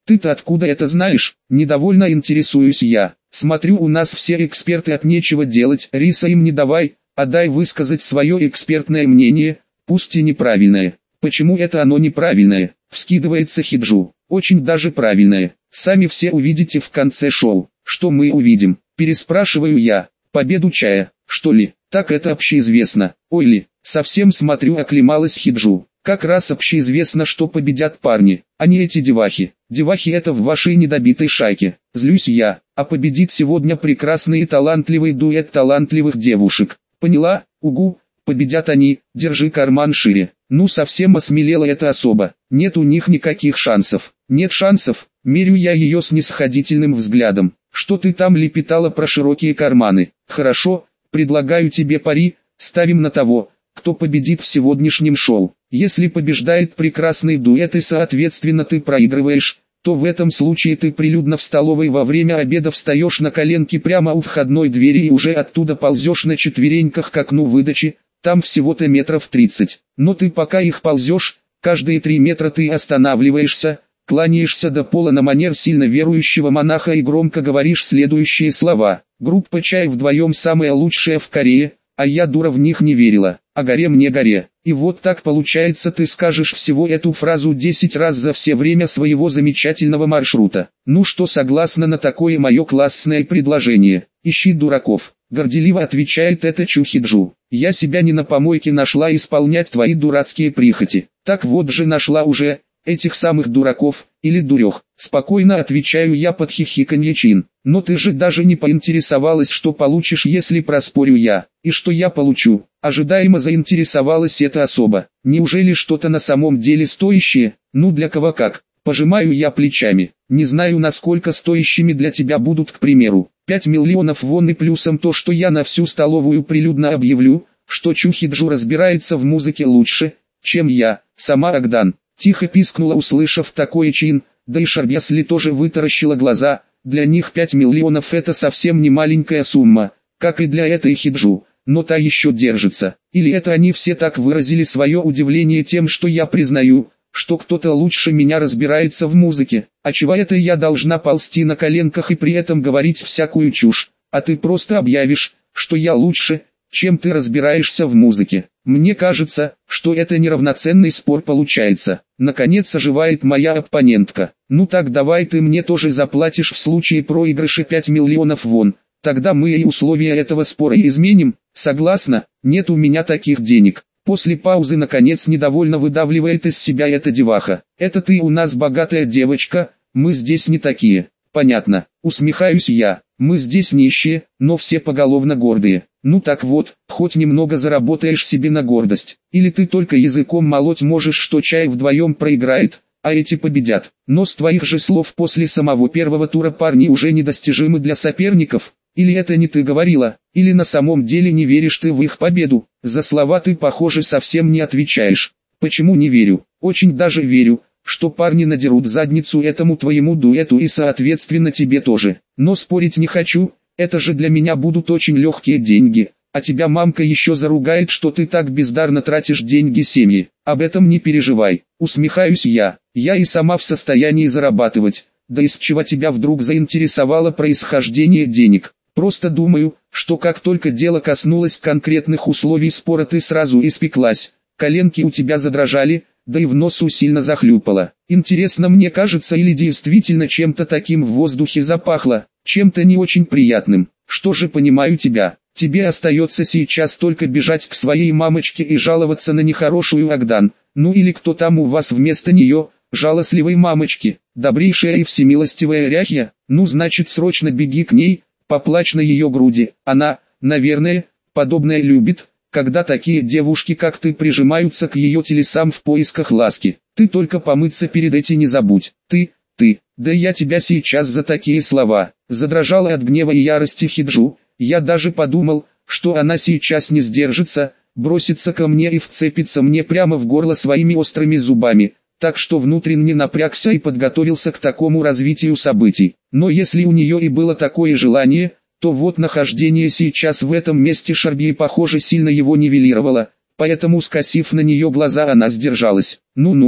Ты-то откуда это знаешь? Недовольно интересуюсь я. Смотрю, у нас все эксперты от нечего делать, риса им не давай, а дай высказать свое экспертное мнение, пусть и неправильное. Почему это оно неправильное? Вскидывается Хиджу. Очень даже правильное. Сами все увидите в конце шоу. Что мы увидим? Переспрашиваю я. Победу чая, что ли? Так это общеизвестно. Ой ли, совсем смотрю, оклемалась Хиджу. Как раз общеизвестно, что победят парни, а не эти девахи. Девахи это в вашей недобитой шайке. Злюсь я, а победит сегодня прекрасный и талантливый дуэт талантливых девушек. Поняла? Угу, победят они, держи карман шире. Ну совсем осмелела эта особа. Нет у них никаких шансов. Нет шансов, мерю я ее снисходительным взглядом. Что ты там лепетала про широкие карманы? Хорошо, предлагаю тебе пари, ставим на того, кто победит в сегодняшнем шоу. Если побеждает прекрасный дуэт и соответственно ты проигрываешь, то в этом случае ты прилюдно в столовой во время обеда встаешь на коленки прямо у входной двери и уже оттуда ползешь на четвереньках к окну выдачи, там всего-то метров тридцать. Но ты пока их ползешь, каждые три метра ты останавливаешься, кланяешься до пола на манер сильно верующего монаха и громко говоришь следующие слова. Группа «Чай» вдвоем самая лучшая в Корее, а я дура в них не верила. А горе мне горе. И вот так получается, ты скажешь всего эту фразу десять раз за все время своего замечательного маршрута. Ну что, согласна на такое мое классное предложение? Ищи дураков. Горделиво отвечает эта Чухиджу. Я себя не на помойке нашла исполнять твои дурацкие прихоти. Так вот же нашла уже этих самых дураков, или дурех. Спокойно отвечаю я под хихиканье Чин. Но ты же даже не поинтересовалась, что получишь, если проспорю я. И что я получу? Ожидаемо заинтересовалась эта особа. Неужели что-то на самом деле стоящее? Ну для кого как? Пожимаю я плечами. Не знаю, насколько стоящими для тебя будут, к примеру, пять миллионов вон и плюсом то, что я на всю столовую прилюдно объявлю, что Чухиджу разбирается в музыке лучше, чем я, сама Агдан. Тихо пискнула, услышав такое Чин, да и Шарбясли тоже вытаращила глаза. Для них пять миллионов это совсем не маленькая сумма, как и для этой Хиджу, но та еще держится. Или это они все так выразили свое удивление тем, что я признаю, что кто-то лучше меня разбирается в музыке, а чего это я должна ползти на коленках и при этом говорить всякую чушь, а ты просто объявишь, что я лучше, чем ты разбираешься в музыке. Мне кажется, что это неравноценный спор получается. Наконец оживает моя оппонентка. Ну так давай ты мне тоже заплатишь в случае проигрыша пять миллионов вон. Тогда мы и условия этого спора и изменим. Согласна? Нет у меня таких денег. После паузы наконец недовольно выдавливает из себя эта деваха. Это ты у нас богатая девочка, мы здесь не такие. Понятно. Усмехаюсь я. Мы здесь нищие, но все поголовно гордые. Ну так вот, хоть немного заработаешь себе на гордость. Или ты только языком молоть можешь, что Чай вдвоем проиграет, а эти победят. Но с твоих же слов после самого первого тура парни уже недостижимы для соперников. Или это не ты говорила, или на самом деле не веришь ты в их победу. За слова ты, похоже, совсем не отвечаешь. Почему не верю? Очень даже верю, что парни надерут задницу этому твоему дуэту и соответственно тебе тоже. Но спорить не хочу, это же для меня будут очень легкие деньги, а тебя мамка еще заругает, что ты так бездарно тратишь деньги семьи. Об этом не переживай, усмехаюсь я, я и сама в состоянии зарабатывать, да из чего тебя вдруг заинтересовало происхождение денег. Просто думаю, что как только дело коснулось конкретных условий спора, ты сразу испеклась, коленки у тебя задрожали, да и в носу сильно захлюпало. Интересно, мне кажется, или действительно чем-то таким в воздухе запахло, чем-то не очень приятным. Что же, понимаю тебя, тебе остается сейчас только бежать к своей мамочке и жаловаться на нехорошую Агдан, ну или кто там у вас вместо нее, жалостливой мамочки, добрейшая и всемилостивая Ряхья, ну значит срочно беги к ней, поплачь на ее груди, она, наверное, подобное любит, когда такие девушки как ты прижимаются к ее телесам в поисках ласки. Ты только помыться перед этим не забудь. Ты, ты, да я тебя сейчас за такие слова. Задрожала от гнева и ярости Хиджу. Я даже подумал, что она сейчас не сдержится, бросится ко мне и вцепится мне прямо в горло своими острыми зубами. Так что внутренне напрягся и подготовился к такому развитию событий. Но если у нее и было такое желание, то вот нахождение сейчас в этом месте Шарбьи, похоже, сильно его нивелировало, поэтому, скосив на нее глаза, она сдержалась. Ну-ну,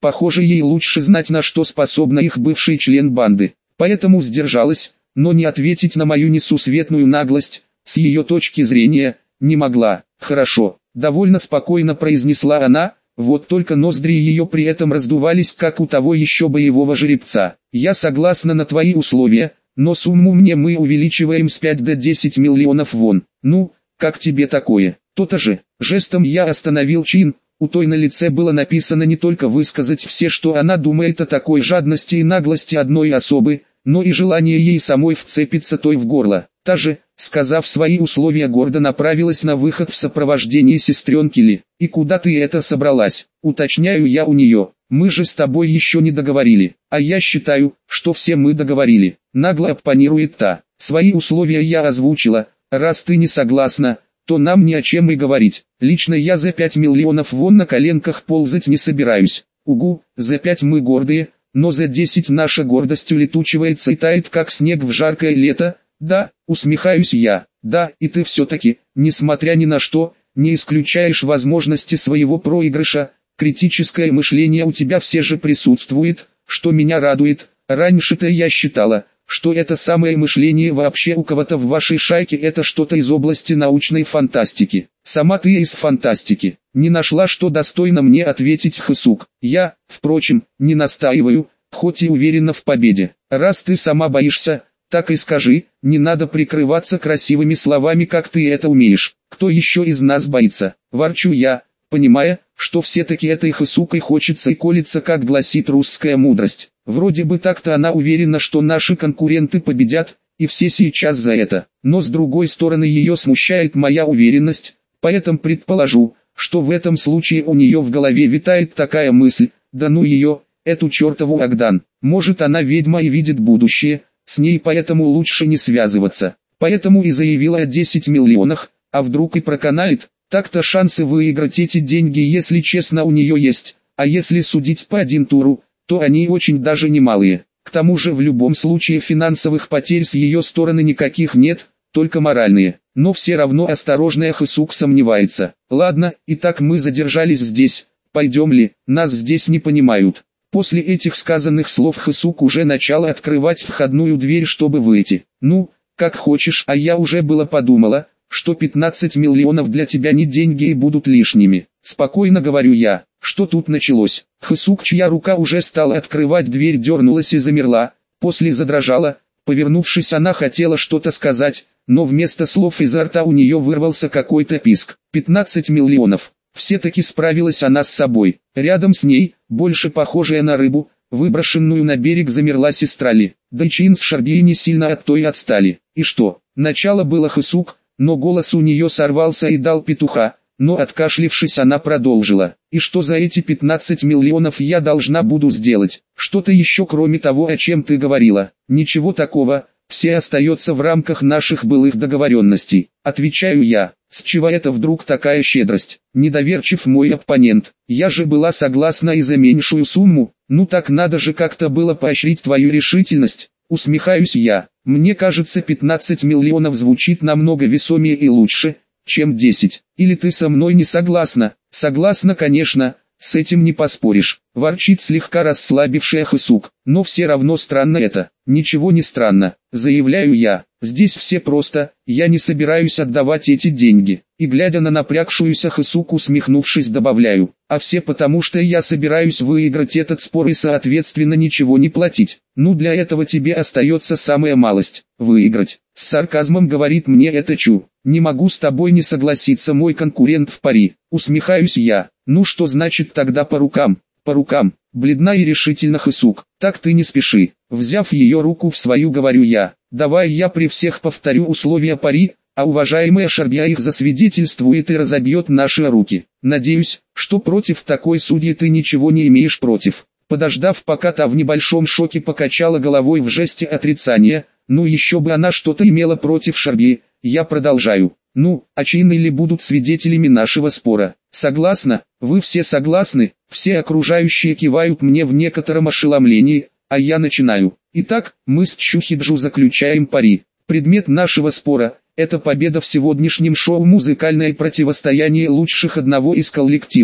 Похоже, ей лучше знать, на что способна их бывший член банды. Поэтому сдержалась, но не ответить на мою несусветную наглость, с ее точки зрения, не могла. «Хорошо», — довольно спокойно произнесла она, вот только ноздри ее при этом раздувались, как у того еще боевого жеребца. «Я согласна на твои условия, но сумму мне мы увеличиваем с пяти до десяти миллионов вон. Ну, как тебе такое?» «То-то же». Жестом я остановил Чин. У той на лице было написано не только высказать все, что она думает о такой жадности и наглости одной особы, но и желание ей самой вцепиться той в горло. Та же, сказав свои условия, гордо направилась на выход в сопровождении сестренки Ли. «И куда ты это собралась?» Уточняю я у нее. «Мы же с тобой еще не договорили». «А я считаю, что все мы договорили», нагло оппонирует та. «Свои условия я озвучила, раз ты не согласна, то нам ни о чем и говорить. Лично я за пять миллионов вон на коленках ползать не собираюсь. Угу, за пять мы гордые, но за десять наша гордость улетучивается и тает, как снег в жаркое лето». «Да», усмехаюсь я, «да, и ты все-таки, несмотря ни на что, не исключаешь возможности своего проигрыша, критическое мышление у тебя все же присутствует, что меня радует. Раньше-то я считала, что это самое мышление вообще у кого-то в вашей шайке это что-то из области научной фантастики. Сама ты из фантастики». Не нашла, что достойно мне ответить Хэсук. Я, впрочем, не настаиваю, хоть и уверена в победе. «Раз ты сама боишься, так и скажи, не надо прикрываться красивыми словами, как ты это умеешь. Кто еще из нас боится?» Ворчу я, понимая, что все-таки этой Хэсукой хочется и колется, как гласит русская мудрость. Вроде бы так-то она уверена, что наши конкуренты победят, и все сейчас за это. Но с другой стороны ее смущает моя уверенность, поэтому предположу, что в этом случае у нее в голове витает такая мысль: да ну ее, эту чертову Агдан, может она ведьма и видит будущее, с ней поэтому лучше не связываться. Поэтому и заявила о десяти миллионах, а вдруг и проканает. Так-то шансы выиграть эти деньги, если честно, у нее есть, а если судить по один туру, то они очень даже немалые. К тому же в любом случае финансовых потерь с ее стороны никаких нет, только моральные. Но все равно осторожная Хэсук сомневается. «Ладно, итак мы задержались здесь, пойдем ли, нас здесь не понимают». После этих сказанных слов Хэсук уже начала открывать входную дверь, чтобы выйти. «Ну, как хочешь, а я уже было подумала, что пятнадцать миллионов для тебя не деньги и будут лишними». Спокойно говорю я. Что тут началось? Хэсук, чья рука уже стала открывать дверь, дернулась и замерла, после задрожала. Повернувшись, она хотела что-то сказать, но вместо слов изо рта у нее вырвался какой-то писк. пятнадцать миллионов. Все-таки справилась она с собой. Рядом с ней, больше похожая на рыбу, выброшенную на берег, замерла сестра Ли. Дайчин с Шарби не сильно от той отстали. И что? Начало было Хэсук, но голос у нее сорвался и дал петуха, но откашлившись она продолжила. «И что за эти пятнадцать миллионов я должна буду сделать? Что-то еще кроме того, о чем ты говорила?» «Ничего такого, все остается в рамках наших былых договоренностей», отвечаю я. «С чего это вдруг такая щедрость?» Недоверчив мой оппонент. «Я же была согласна и за меньшую сумму». «Ну так надо же как-то было поощрить твою решительность», усмехаюсь я. «Мне кажется, пятнадцать миллионов звучит намного весомее и лучше, чем десять. Или ты со мной не согласна?» «Согласна, конечно, с этим не поспоришь», ворчит слегка расслабившая Хэсук. «Но все равно странно это». «Ничего не странно, заявляю я. Здесь все просто, я не собираюсь отдавать эти деньги». И глядя на напрягшуюся Хэсук, усмехнувшись, добавляю: «А все потому, что я собираюсь выиграть этот спор и соответственно ничего не платить». «Ну для этого тебе остается самая малость – выиграть». С сарказмом говорит мне это Чу. «Не могу с тобой не согласиться, мой конкурент в пари». Усмехаюсь я. «Ну что значит тогда по рукам?» «По рукам», бледна и решительно Хэсук. «Так ты не спеши». Взяв ее руку в свою, говорю я: «Давай я при всех повторю условия пари, а уважаемая Шарбия их засвидетельствует и разобьет наши руки. Надеюсь, что против такой судьи ты ничего не имеешь против». Подождав, пока та в небольшом шоке покачала головой в жесте отрицания, ну еще бы она что-то имела против Шарбии, я продолжаю. «Ну, а Чин или будут свидетелями нашего спора?» «Согласна, вы все согласны?» Все окружающие кивают мне в некотором ошеломлении, а я начинаю. «Итак, мы с Чухиджу заключаем пари. Предмет нашего спора – это победа в сегодняшнем шоу «Музыкальное противостояние лучших одного из коллективов».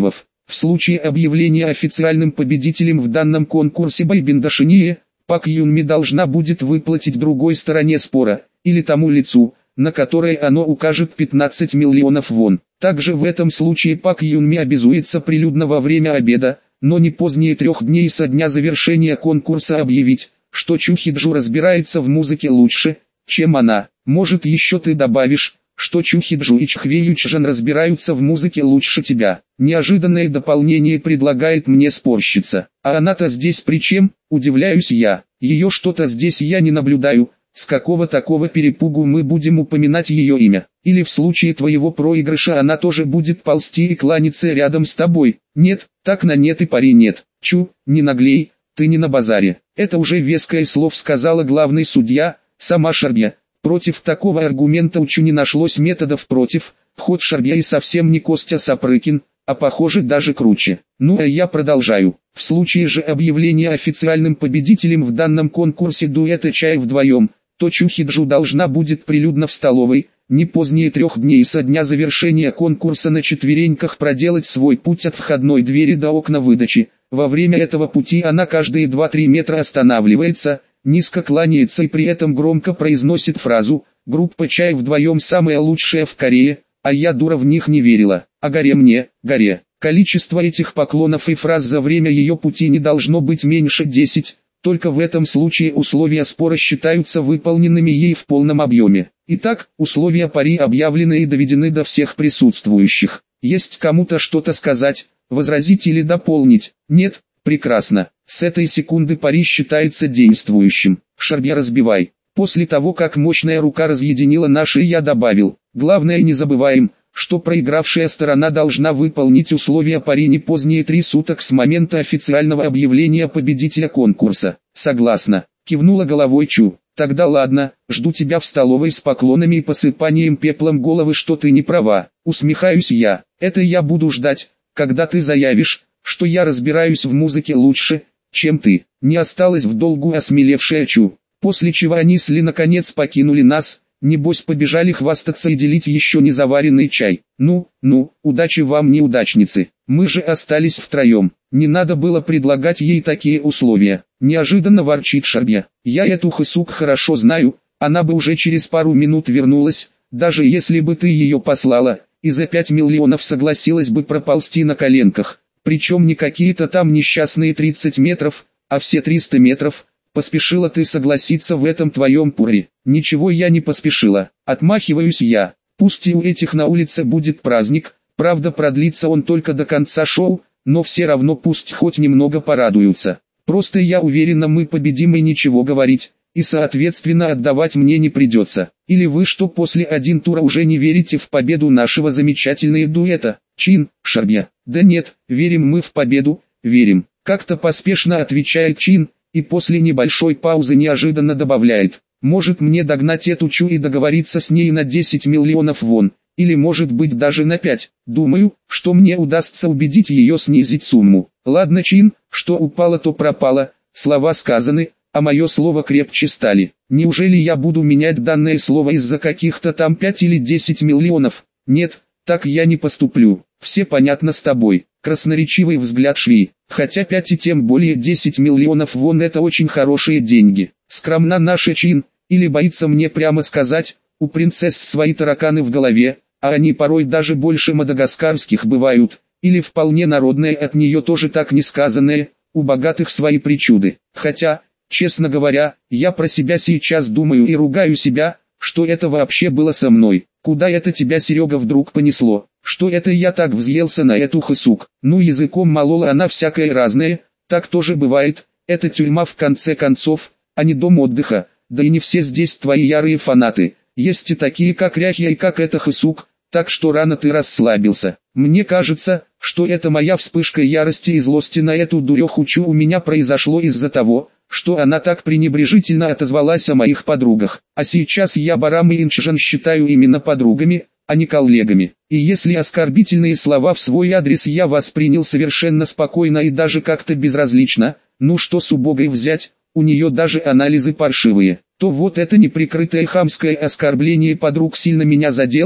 В случае объявления официальным победителем в данном конкурсе Байбиндашиния, Пак Юнми должна будет выплатить другой стороне спора, или тому лицу, на которое оно укажет пятнадцать миллионов вон. Также в этом случае Пак Юнми обязуется прилюдно во время обеда, но не позднее трех дней со дня завершения конкурса объявить, что Чу Хиджу разбирается в музыке лучше, чем она. Может еще ты добавишь, что Чу Хиджу и Чхве Ючжан разбираются в музыке лучше тебя. Неожиданное дополнение предлагает мне спорщица. А она-то здесь при чем? Удивляюсь я. Ее что-то здесь я не наблюдаю. С какого такого перепугу мы будем упоминать ее имя? Или в случае твоего проигрыша она тоже будет ползти и кланяться рядом с тобой? Нет, так на нет и пари нет. Чу, не наглей, ты не на базаре. Это уже веское слово сказала главный судья, сама Шарбья. Против такого аргумента у Чу не нашлось методов против, ход Шарбья и совсем не Костя Сапрыкин, а похоже даже круче. Ну а я продолжаю. В случае же объявления официальным победителем в данном конкурсе дуэта «Чай вдвоем», то Чу Хиджу должна будет прилюдно в столовой, не позднее трех дней со дня завершения конкурса на четвереньках проделать свой путь от входной двери до окна выдачи. Во время этого пути она каждые два-три метра останавливается, низко кланяется и при этом громко произносит фразу «Группа «Чай вдвоем» самая лучшая в Корее», а я дура в них не верила. А горе мне, горе. Количество этих поклонов и фраз за время ее пути не должно быть меньше десяти. Только в этом случае условия спора считаются выполненными ей в полном объеме. Итак, условия пари объявлены и доведены до всех присутствующих. Есть кому-то что-то сказать, возразить или дополнить? Нет? Прекрасно. С этой секунды пари считается действующим. Шарбья разбивай. После того как мощная рука разъединила наши, я добавил. Главное не забываем, что проигравшая сторона должна выполнить условия пари не позднее три суток с момента официального объявления победителя конкурса. Согласна, кивнула головой Чу. Тогда ладно, жду тебя в столовой с поклонами и посыпанием пеплом головы, что ты не права. Усмехаюсь я. Это я буду ждать, когда ты заявишь, что я разбираюсь в музыке лучше, чем ты. Не осталась в долгу осмелевшая Чу. После чего они с Ли наконец покинули нас. Небось побежали хвастаться и делить еще не заваренный чай. Ну, ну, удачи вам, неудачницы. Мы же остались втроем. Не надо было предлагать ей такие условия. Неожиданно ворчит Шарбья. Я эту Хэсук хорошо знаю, она бы уже через пару минут вернулась, даже если бы ты ее послала, и за пять миллионов согласилась бы проползти на коленках. Причем не какие-то там несчастные тридцать метров, а все триста метров. Поспешила ты согласиться в этом твоем пуре. Ничего я не поспешила, отмахиваюсь я. Пусть и у этих на улице будет праздник, правда продлится он только до конца шоу, но все равно пусть хоть немного порадуются. Просто я уверена, мы победим и ничего говорить, и соответственно отдавать мне не придется. Или вы что, после один тура уже не верите в победу нашего замечательного дуэта? Чин, Шарбья. Да нет, верим мы в победу, верим. Как-то поспешно отвечает Чин. И после небольшой паузы неожиданно добавляет, может мне догнать эту Чу и договориться с ней на десять миллионов вон, или может быть даже на пять, думаю, что мне удастся убедить ее снизить сумму. Ладно, Чин, что упало, то пропало, слова сказаны, а мое слово крепче стали. Неужели я буду менять данное слово из-за каких-то там пять или десять миллионов? Нет, так я не поступлю, все понятно с тобой. Красноречивый взгляд Шви, хотя пять и тем более десять миллионов вон это очень хорошие деньги. Скромна наша Чин, или боится мне прямо сказать, у принцесс свои тараканы в голове, а они порой даже больше мадагаскарских бывают, или вполне народное от нее тоже так несказанное, у богатых свои причуды. Хотя, честно говоря, я про себя сейчас думаю и ругаю себя, что это вообще было со мной. Куда это тебя, Серега, вдруг понесло? Что это я так взъелся на эту Хэсук? Ну, языком молола она всякое разное, так тоже бывает, это тюрьма в конце концов, а не дом отдыха, да и не все здесь твои ярые фанаты, есть и такие как Ряхья и как эта Хэсук, так что рано ты расслабился. Мне кажется, что это моя вспышка ярости и злости на эту дуреху Чу у меня произошло из-за того, что она так пренебрежительно отозвалась о моих подругах, а сейчас я Барам и Инчжан считаю именно подругами, а не коллегами. И если оскорбительные слова в свой адрес я воспринял совершенно спокойно и даже как-то безразлично, ну что с убогой взять, у нее даже анализы паршивые, то вот это неприкрытое хамское оскорбление подруг сильно меня задело,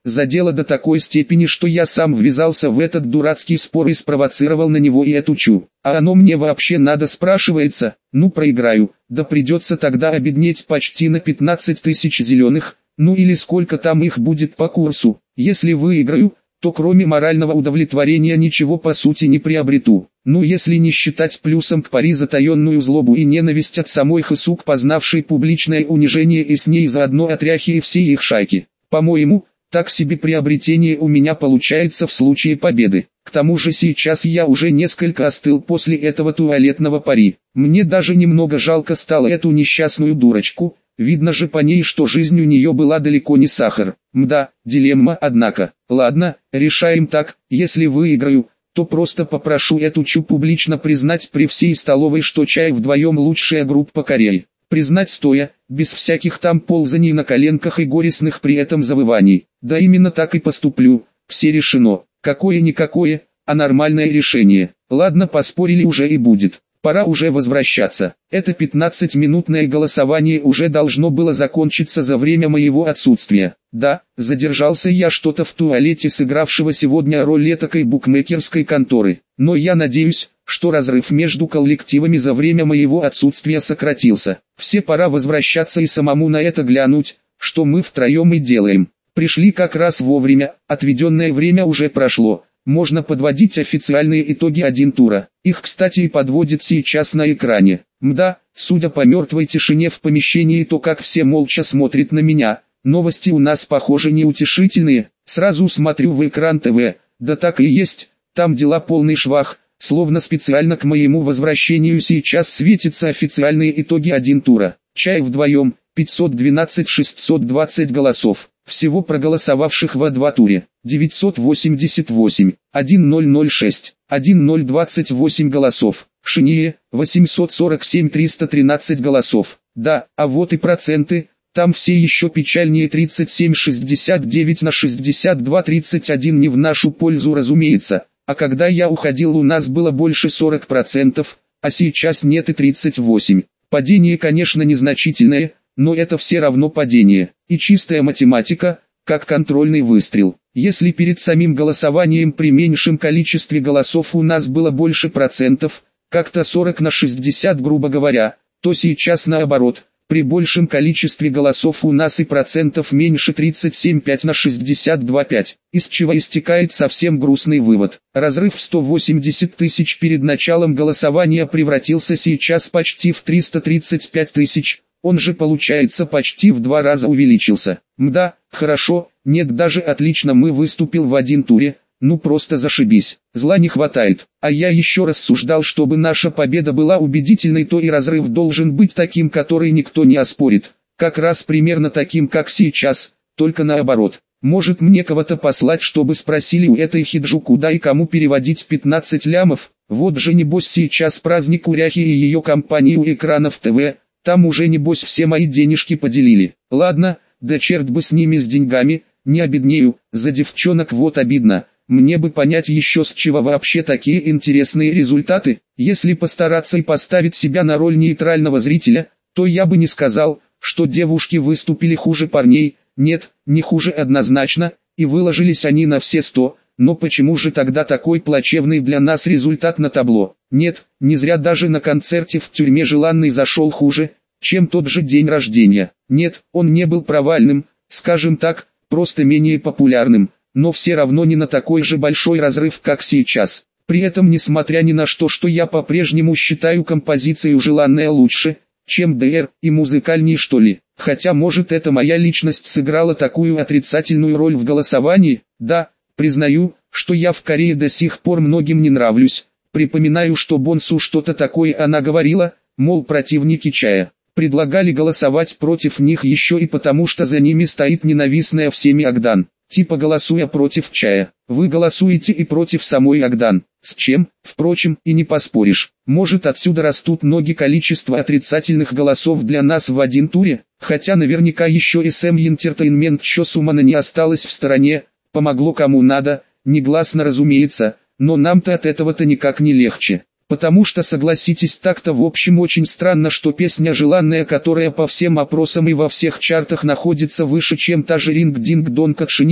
задело до такой степени, что я сам ввязался в этот дурацкий спор и спровоцировал на него и эту чу. А оно мне вообще надо, спрашивается? Ну проиграю, да придется тогда обеднеть почти на пятнадцать тысяч зеленых, ну или сколько там их будет по курсу. Если выиграю, то кроме морального удовлетворения ничего по сути не приобрету. Ну если не считать плюсом к пари затаенную злобу и ненависть от самой Хасук, познавшей публичное унижение, и с ней заодно отряхи и все их шайки. По-моему, так себе приобретение у меня получается в случае победы. К тому же сейчас я уже несколько остыл после этого туалетного пари. Мне даже немного жалко стало эту несчастную дурочку. Видно же по ней, что жизнь у нее была далеко не сахар. Мда, дилемма, однако. Ладно, решаем так: если выиграю, то просто попрошу эту чу публично признать при всей столовой, что чай вдвоем лучшая группа Кореи. Признать стоя, без всяких там ползаний на коленках и горестных при этом завываний. Да именно так и поступлю, все решено. Какое-никакое, а нормальное решение. Ладно, поспорили уже и будет. Пора уже возвращаться. Это пятнадцатиминутное голосование уже должно было закончиться за время моего отсутствия. Да, задержался я что-то в туалете сыгравшего сегодня роль этакой букмекерской конторы. Но я надеюсь, что разрыв между коллективами за время моего отсутствия сократился. Все, пора возвращаться и самому на это глянуть, что мы втроем и делаем. Пришли как раз вовремя, отведенное время уже прошло. Можно подводить официальные итоги один тура. Их, кстати, и подводит сейчас на экране. Мда, судя по мертвой тишине в помещении, то как все молча смотрят на меня. Новости у нас, похоже, неутешительные. Сразу смотрю в экран ТВ. Да так и есть, там дела полный швах. Словно специально к моему возвращению сейчас светятся официальные итоги один тура. Чай вдвоем, пятьсот двенадцать шестьсот двадцать голосов. Всего проголосовавших во два туре девятьсот восемьдесят восемь, тысяча шесть, тысяча двадцать восемь голосов. Шиние восемьсот сорок семь триста тринадцать голосов. Да, а вот и проценты, там все еще печальнее: тридцать семь шестьдесят девять на шестьдесят два тридцать один не в нашу пользу, разумеется. А когда я уходил, у нас было больше сорок процентов, а сейчас нет и тридцать восемь. Падение, конечно, незначительное, но это все равно падение. И чистая математика, как контрольный выстрел. Если перед самим голосованием при меньшем количестве голосов у нас было больше процентов, как-то сорок на шестьдесят, грубо говоря, то сейчас наоборот, при большем количестве голосов у нас и процентов меньше, тридцать семь пять на шестьдесят два пять, из чего истекает совсем грустный вывод. Разрыв в сто восемьдесят тысяч перед началом голосования превратился сейчас почти в триста тридцать пять тысяч. Он же, получается, почти в два раза увеличился. Мда, хорошо, нет, даже отлично, мы выступил в один туре, ну просто зашибись. Зла не хватает. А я еще рассуждал, чтобы наша победа была убедительной, то и разрыв должен быть таким, который никто не оспорит. Как раз примерно таким, как сейчас, только наоборот. Может, мне кого-то послать, чтобы спросили у этой Хиджу, куда и кому переводить пятнадцать лямов? Вот же небось сейчас праздник у Ряхи и ее компании у экранов ТВ. Там уже небось все мои денежки поделили. Ладно, да черт бы с ними, с деньгами, не обеднею, за девчонок вот обидно. Мне бы понять еще, с чего вообще такие интересные результаты. Если постараться и поставить себя на роль нейтрального зрителя, то я бы не сказал, что девушки выступили хуже парней. Нет, не хуже однозначно, и выложились они на все сто. Но почему же тогда такой плачевный для нас результат на табло? Нет, не зря даже на концерте в тюрьме Желанный зашел хуже, чем тот же день рождения. Нет, он не был провальным, скажем так, просто менее популярным, но все равно не на такой же большой разрыв, как сейчас. При этом, несмотря ни на что, что я по-прежнему считаю композицию «Желанная» лучше, чем ДР, и музыкальней, что ли. Хотя, может, это моя личность сыграла такую отрицательную роль в голосовании. Да, признаю, что я в Корее до сих пор многим не нравлюсь. Припоминаю, что Бонсу что-то такое она говорила, мол, противники чая предлагали голосовать против них еще и потому, что за ними стоит ненавистная всеми Агдан. Типа, голосуя против чая, вы голосуете и против самой Агдан. С чем, впрочем, и не поспоришь. Может, отсюда растут ноги количества отрицательных голосов для нас в один туре, хотя наверняка еще эс эм Entertainment Чосумана не осталось в стороне, помогло кому надо, негласно разумеется, но нам-то от этого-то никак не легче. Потому что, согласитесь, так-то в общем очень странно, что песня «Желанная», которая по всем опросам и во всех чартах находится выше, чем та же «Ринг Динг Донг» от Шиние,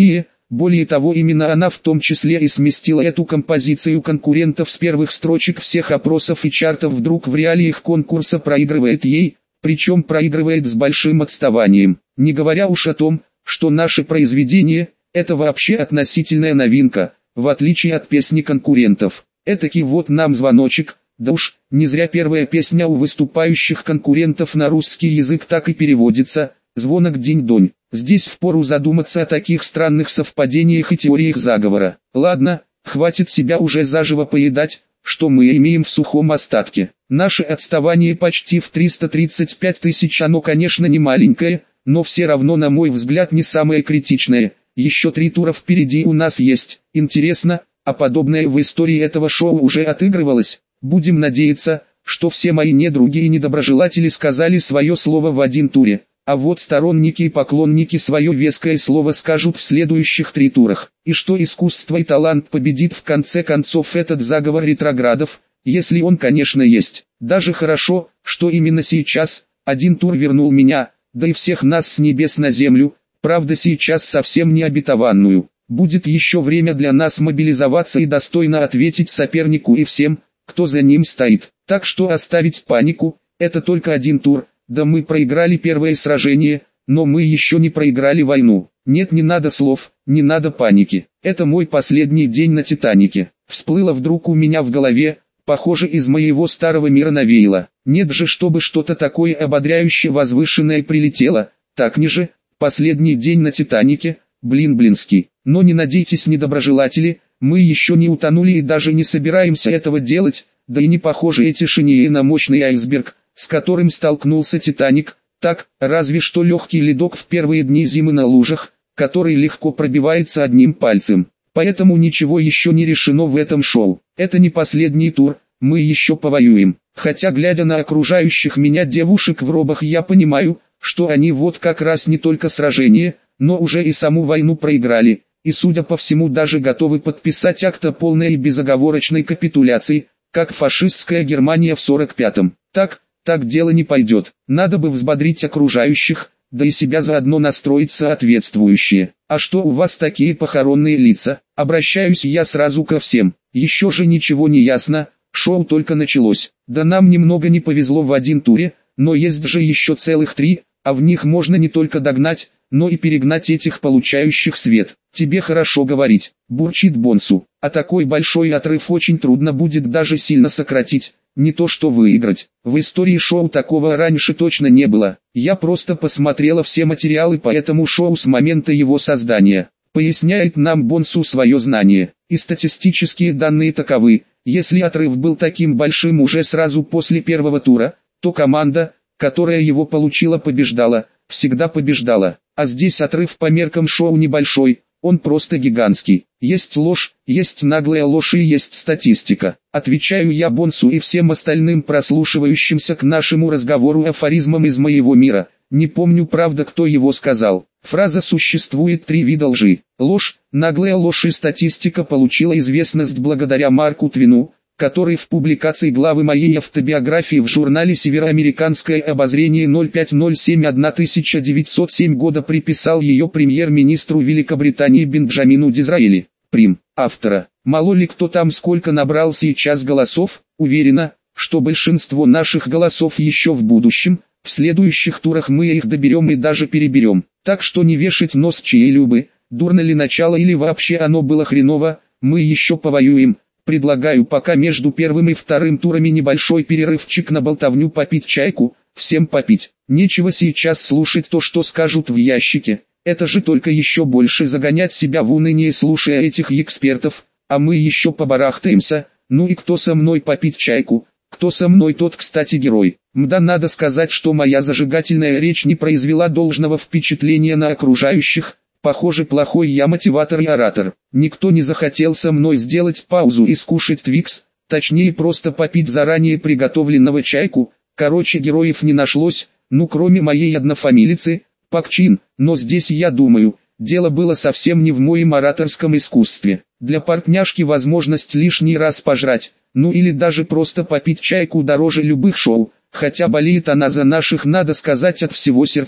Более того, именно она в том числе и сместила эту композицию конкурентов с первых строчек всех опросов и чартов, вдруг в реалиях конкурса проигрывает ей, причем проигрывает с большим отставанием. Не говоря уж о том, что наше произведение – это вообще относительная новинка, в отличие от песни конкурентов. Этакий вот нам звоночек, да уж, не зря первая песня у выступающих конкурентов на русский язык так и переводится «Звонок динь-донь». Здесь впору задуматься о таких странных совпадениях и теориях заговора. Ладно, хватит себя уже заживо поедать, что мы имеем в сухом остатке. Наше отставание почти в триста тридцать пять тысяч, оно, конечно, не маленькое, но все равно, на мой взгляд, не самое критичное. Еще три тура впереди у нас есть. Интересно, а подобное в истории этого шоу уже отыгрывалось? Будем надеяться, что все мои недруги и недоброжелатели сказали свое слово в один туре. А вот сторонники и поклонники свое веское слово скажут в следующих три турах. И что искусство и талант победит в конце концов этот заговор ретроградов, если он, конечно, есть. Даже хорошо, что именно сейчас один тур вернул меня, да и всех нас с небес на землю, правда сейчас совсем не обетованную. Будет еще время для нас мобилизоваться и достойно ответить сопернику и всем, кто за ним стоит. Так что оставить панику, это только один тур. Да мы проиграли первое сражение, но мы еще не проиграли войну. Нет, не надо слов, не надо паники. Это мой последний день на Титанике. Всплыло вдруг у меня в голове, похоже, из моего старого мира навеяло. Нет же, чтобы что-то такое ободряющее возвышенное прилетело. Так не же, последний день на Титанике, блин-блинский. Но не надейтесь, недоброжелатели, мы еще не утонули и даже не собираемся этого делать, да и не похожи эти шинеи на мощный айсберг, с которым столкнулся Титаник. Так, разве что легкий ледок в первые дни зимы на лужах, который легко пробивается одним пальцем. Поэтому ничего еще не решено в этом шоу. Это не последний тур, мы еще повоюем. Хотя, глядя на окружающих меня девушек в робах, я понимаю, что они вот как раз не только сражение, но уже и саму войну проиграли, и судя по всему даже готовы подписать акт о полной и безоговорочной капитуляции, как фашистская Германия в сорок пятом. Так, так дело не пойдет. Надо бы взбодрить окружающих, да и себя заодно настроить соответствующие. А что у вас такие похоронные лица? Обращаюсь я сразу ко всем. Еще же ничего не ясно, шоу только началось. Да нам немного не повезло в один туре, но есть же еще целых три, а в них можно не только догнать, но и перегнать этих получающих свет. Тебе хорошо говорить, бурчит Бонсу. А такой большой отрыв очень трудно будет даже сильно сократить. Не то что выиграть. В истории шоу такого раньше точно не было. Я просто посмотрела все материалы по этому шоу с момента его создания. Поясняет нам Бонсу свое знание. И статистические данные таковы. Если отрыв был таким большим уже сразу после первого тура, то команда, которая его получила, побеждала, всегда побеждала. А здесь отрыв по меркам шоу небольшой. Он просто гигантский. Есть ложь, есть наглая ложь и есть статистика. Отвечаю я Бонсу и всем остальным прослушивающимся к нашему разговору афоризмом из моего мира. Не помню, правда, кто его сказал. Фраза «существует три вида лжи». Ложь, наглая ложь и статистика получила известность благодаря Марку Твину, который в публикации главы моей автобиографии в журнале «Североамериканское обозрение» ноль пять ноль семь тысяча девятьсот седьмого года приписал ее премьер-министру Великобритании Бенджамину Дизраэли. Прим. Автора. Мало ли кто там сколько набрал сейчас голосов, уверена, что большинство наших голосов еще в будущем, в следующих турах мы их доберем и даже переберем. Так что не вешать нос чьей-либо, дурно ли начало или вообще оно было хреново, мы еще повоюем. Предлагаю пока между первым и вторым турами небольшой перерывчик на болтовню, попить чайку, всем попить. Нечего сейчас слушать то, что скажут в ящике. Это же только еще больше загонять себя в уныние, слушая этих экспертов, а мы еще побарахтаемся. Ну и кто со мной попить чайку? Кто со мной, тот, кстати, герой. Мда, надо сказать, что моя зажигательная речь не произвела должного впечатления на окружающих. Похоже, плохой я мотиватор и оратор. Никто не захотел со мной сделать паузу и скушать твикс, точнее просто попить заранее приготовленного чайку. Короче, героев не нашлось, ну кроме моей однофамилицы, Пак Чин. Но здесь, я думаю, дело было совсем не в моем ораторском искусстве. Для партняшки возможность лишний раз пожрать, ну или даже просто попить чайку дороже любых шоу, хотя болеет она за наших, надо сказать, от всего сердца.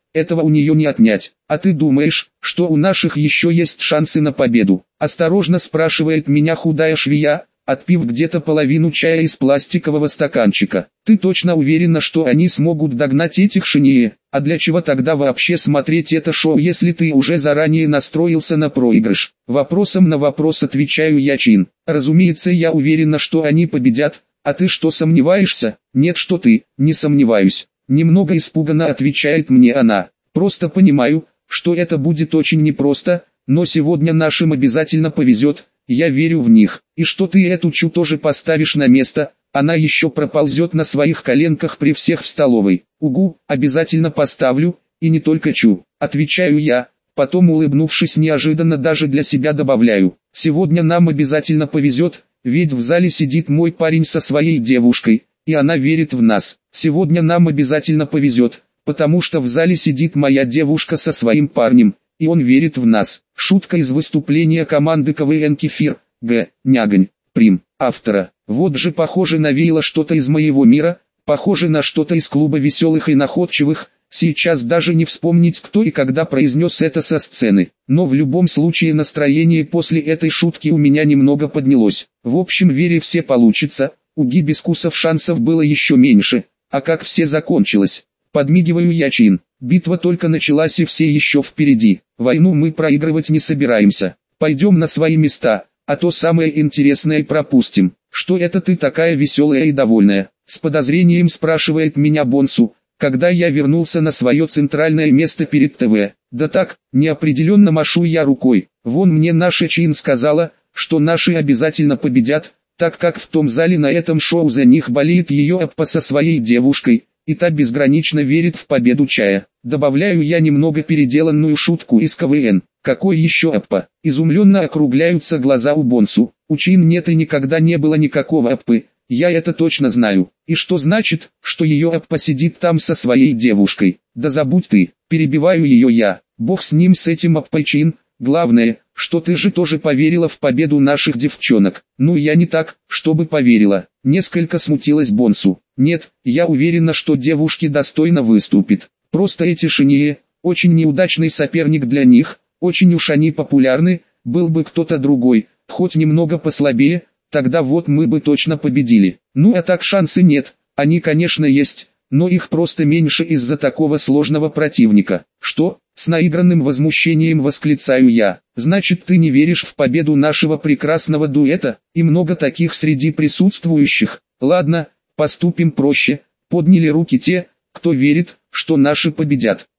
этого у нее не отнять. А ты думаешь, что у наших еще есть шансы на победу? Осторожно спрашивает меня худая швея, отпив где-то половину чая из пластикового стаканчика. Ты точно уверена, что они смогут догнать этих шинье? А для чего тогда вообще смотреть это шоу, если ты уже заранее настроился на проигрыш? Вопросом на вопрос отвечаю я, Чин. Разумеется, я уверена, что они победят. А ты что, сомневаешься? Нет, что ты, не сомневаюсь. Немного испуганно отвечает мне она. Просто понимаю, что это будет очень непросто, но сегодня нашим обязательно повезет. Я верю в них. И что ты эту Чу тоже поставишь на место, она еще проползет на своих коленках при всех в столовой. Угу, обязательно поставлю, и не только Чу. Отвечаю я, потом улыбнувшись неожиданно даже для себя добавляю. Сегодня нам обязательно повезет, ведь в зале сидит мой парень со своей девушкой, и она верит в нас. Сегодня нам обязательно повезет, потому что в зале сидит моя девушка со своим парнем, и он верит в нас. Шутка из выступления команды КВН «Кефир», Г. Нягань, Прим, автора. Вот же похоже навеяло что-то из моего мира, похоже на что-то из клуба веселых и находчивых. Сейчас даже не вспомнить, кто и когда произнес это со сцены. Но в любом случае настроение после этой шутки у меня немного поднялось. В общем, вере все получится, у гибискусов шансов было еще меньше. А как все закончилось? Подмигиваю я Чин. Битва только началась и все еще впереди. Войну мы проигрывать не собираемся. Пойдем на свои места, а то самое интересное пропустим. Что это ты такая веселая и довольная? С подозрением спрашивает меня Бонсу, когда я вернулся на свое центральное место перед ТВ. Да так, неопределенно машу я рукой. Вон мне наша Чин сказала, что наши обязательно победят, так как в том зале на этом шоу за них болеет ее Аппа со своей девушкой, и та безгранично верит в победу чая. Добавляю я немного переделанную шутку из КВН. Какой еще Аппа? Изумленно округляются глаза у Бонсу. У Чин нет и никогда не было никакого Аппы. Я это точно знаю. И что значит, что ее Аппа сидит там со своей девушкой? Да забудь ты, перебиваю ее я. Бог с ним, с этим Аппой, Чин. Главное, что ты же тоже поверила в победу наших девчонок. Ну я не так, чтобы поверила. Несколько смутилась Бонсу. Нет, я уверена, что девушки достойно выступят. Просто эти шинье, очень неудачный соперник для них, очень уж они популярны, был бы кто-то другой, хоть немного послабее, тогда вот мы бы точно победили. Ну а так шансы нет, они конечно есть, но их просто меньше из-за такого сложного противника. Что? С наигранным возмущением восклицаю я. Значит, ты не веришь в победу нашего прекрасного дуэта, и много таких среди присутствующих? Ладно, поступим проще. Подняли руки те, кто верит, что наши победят.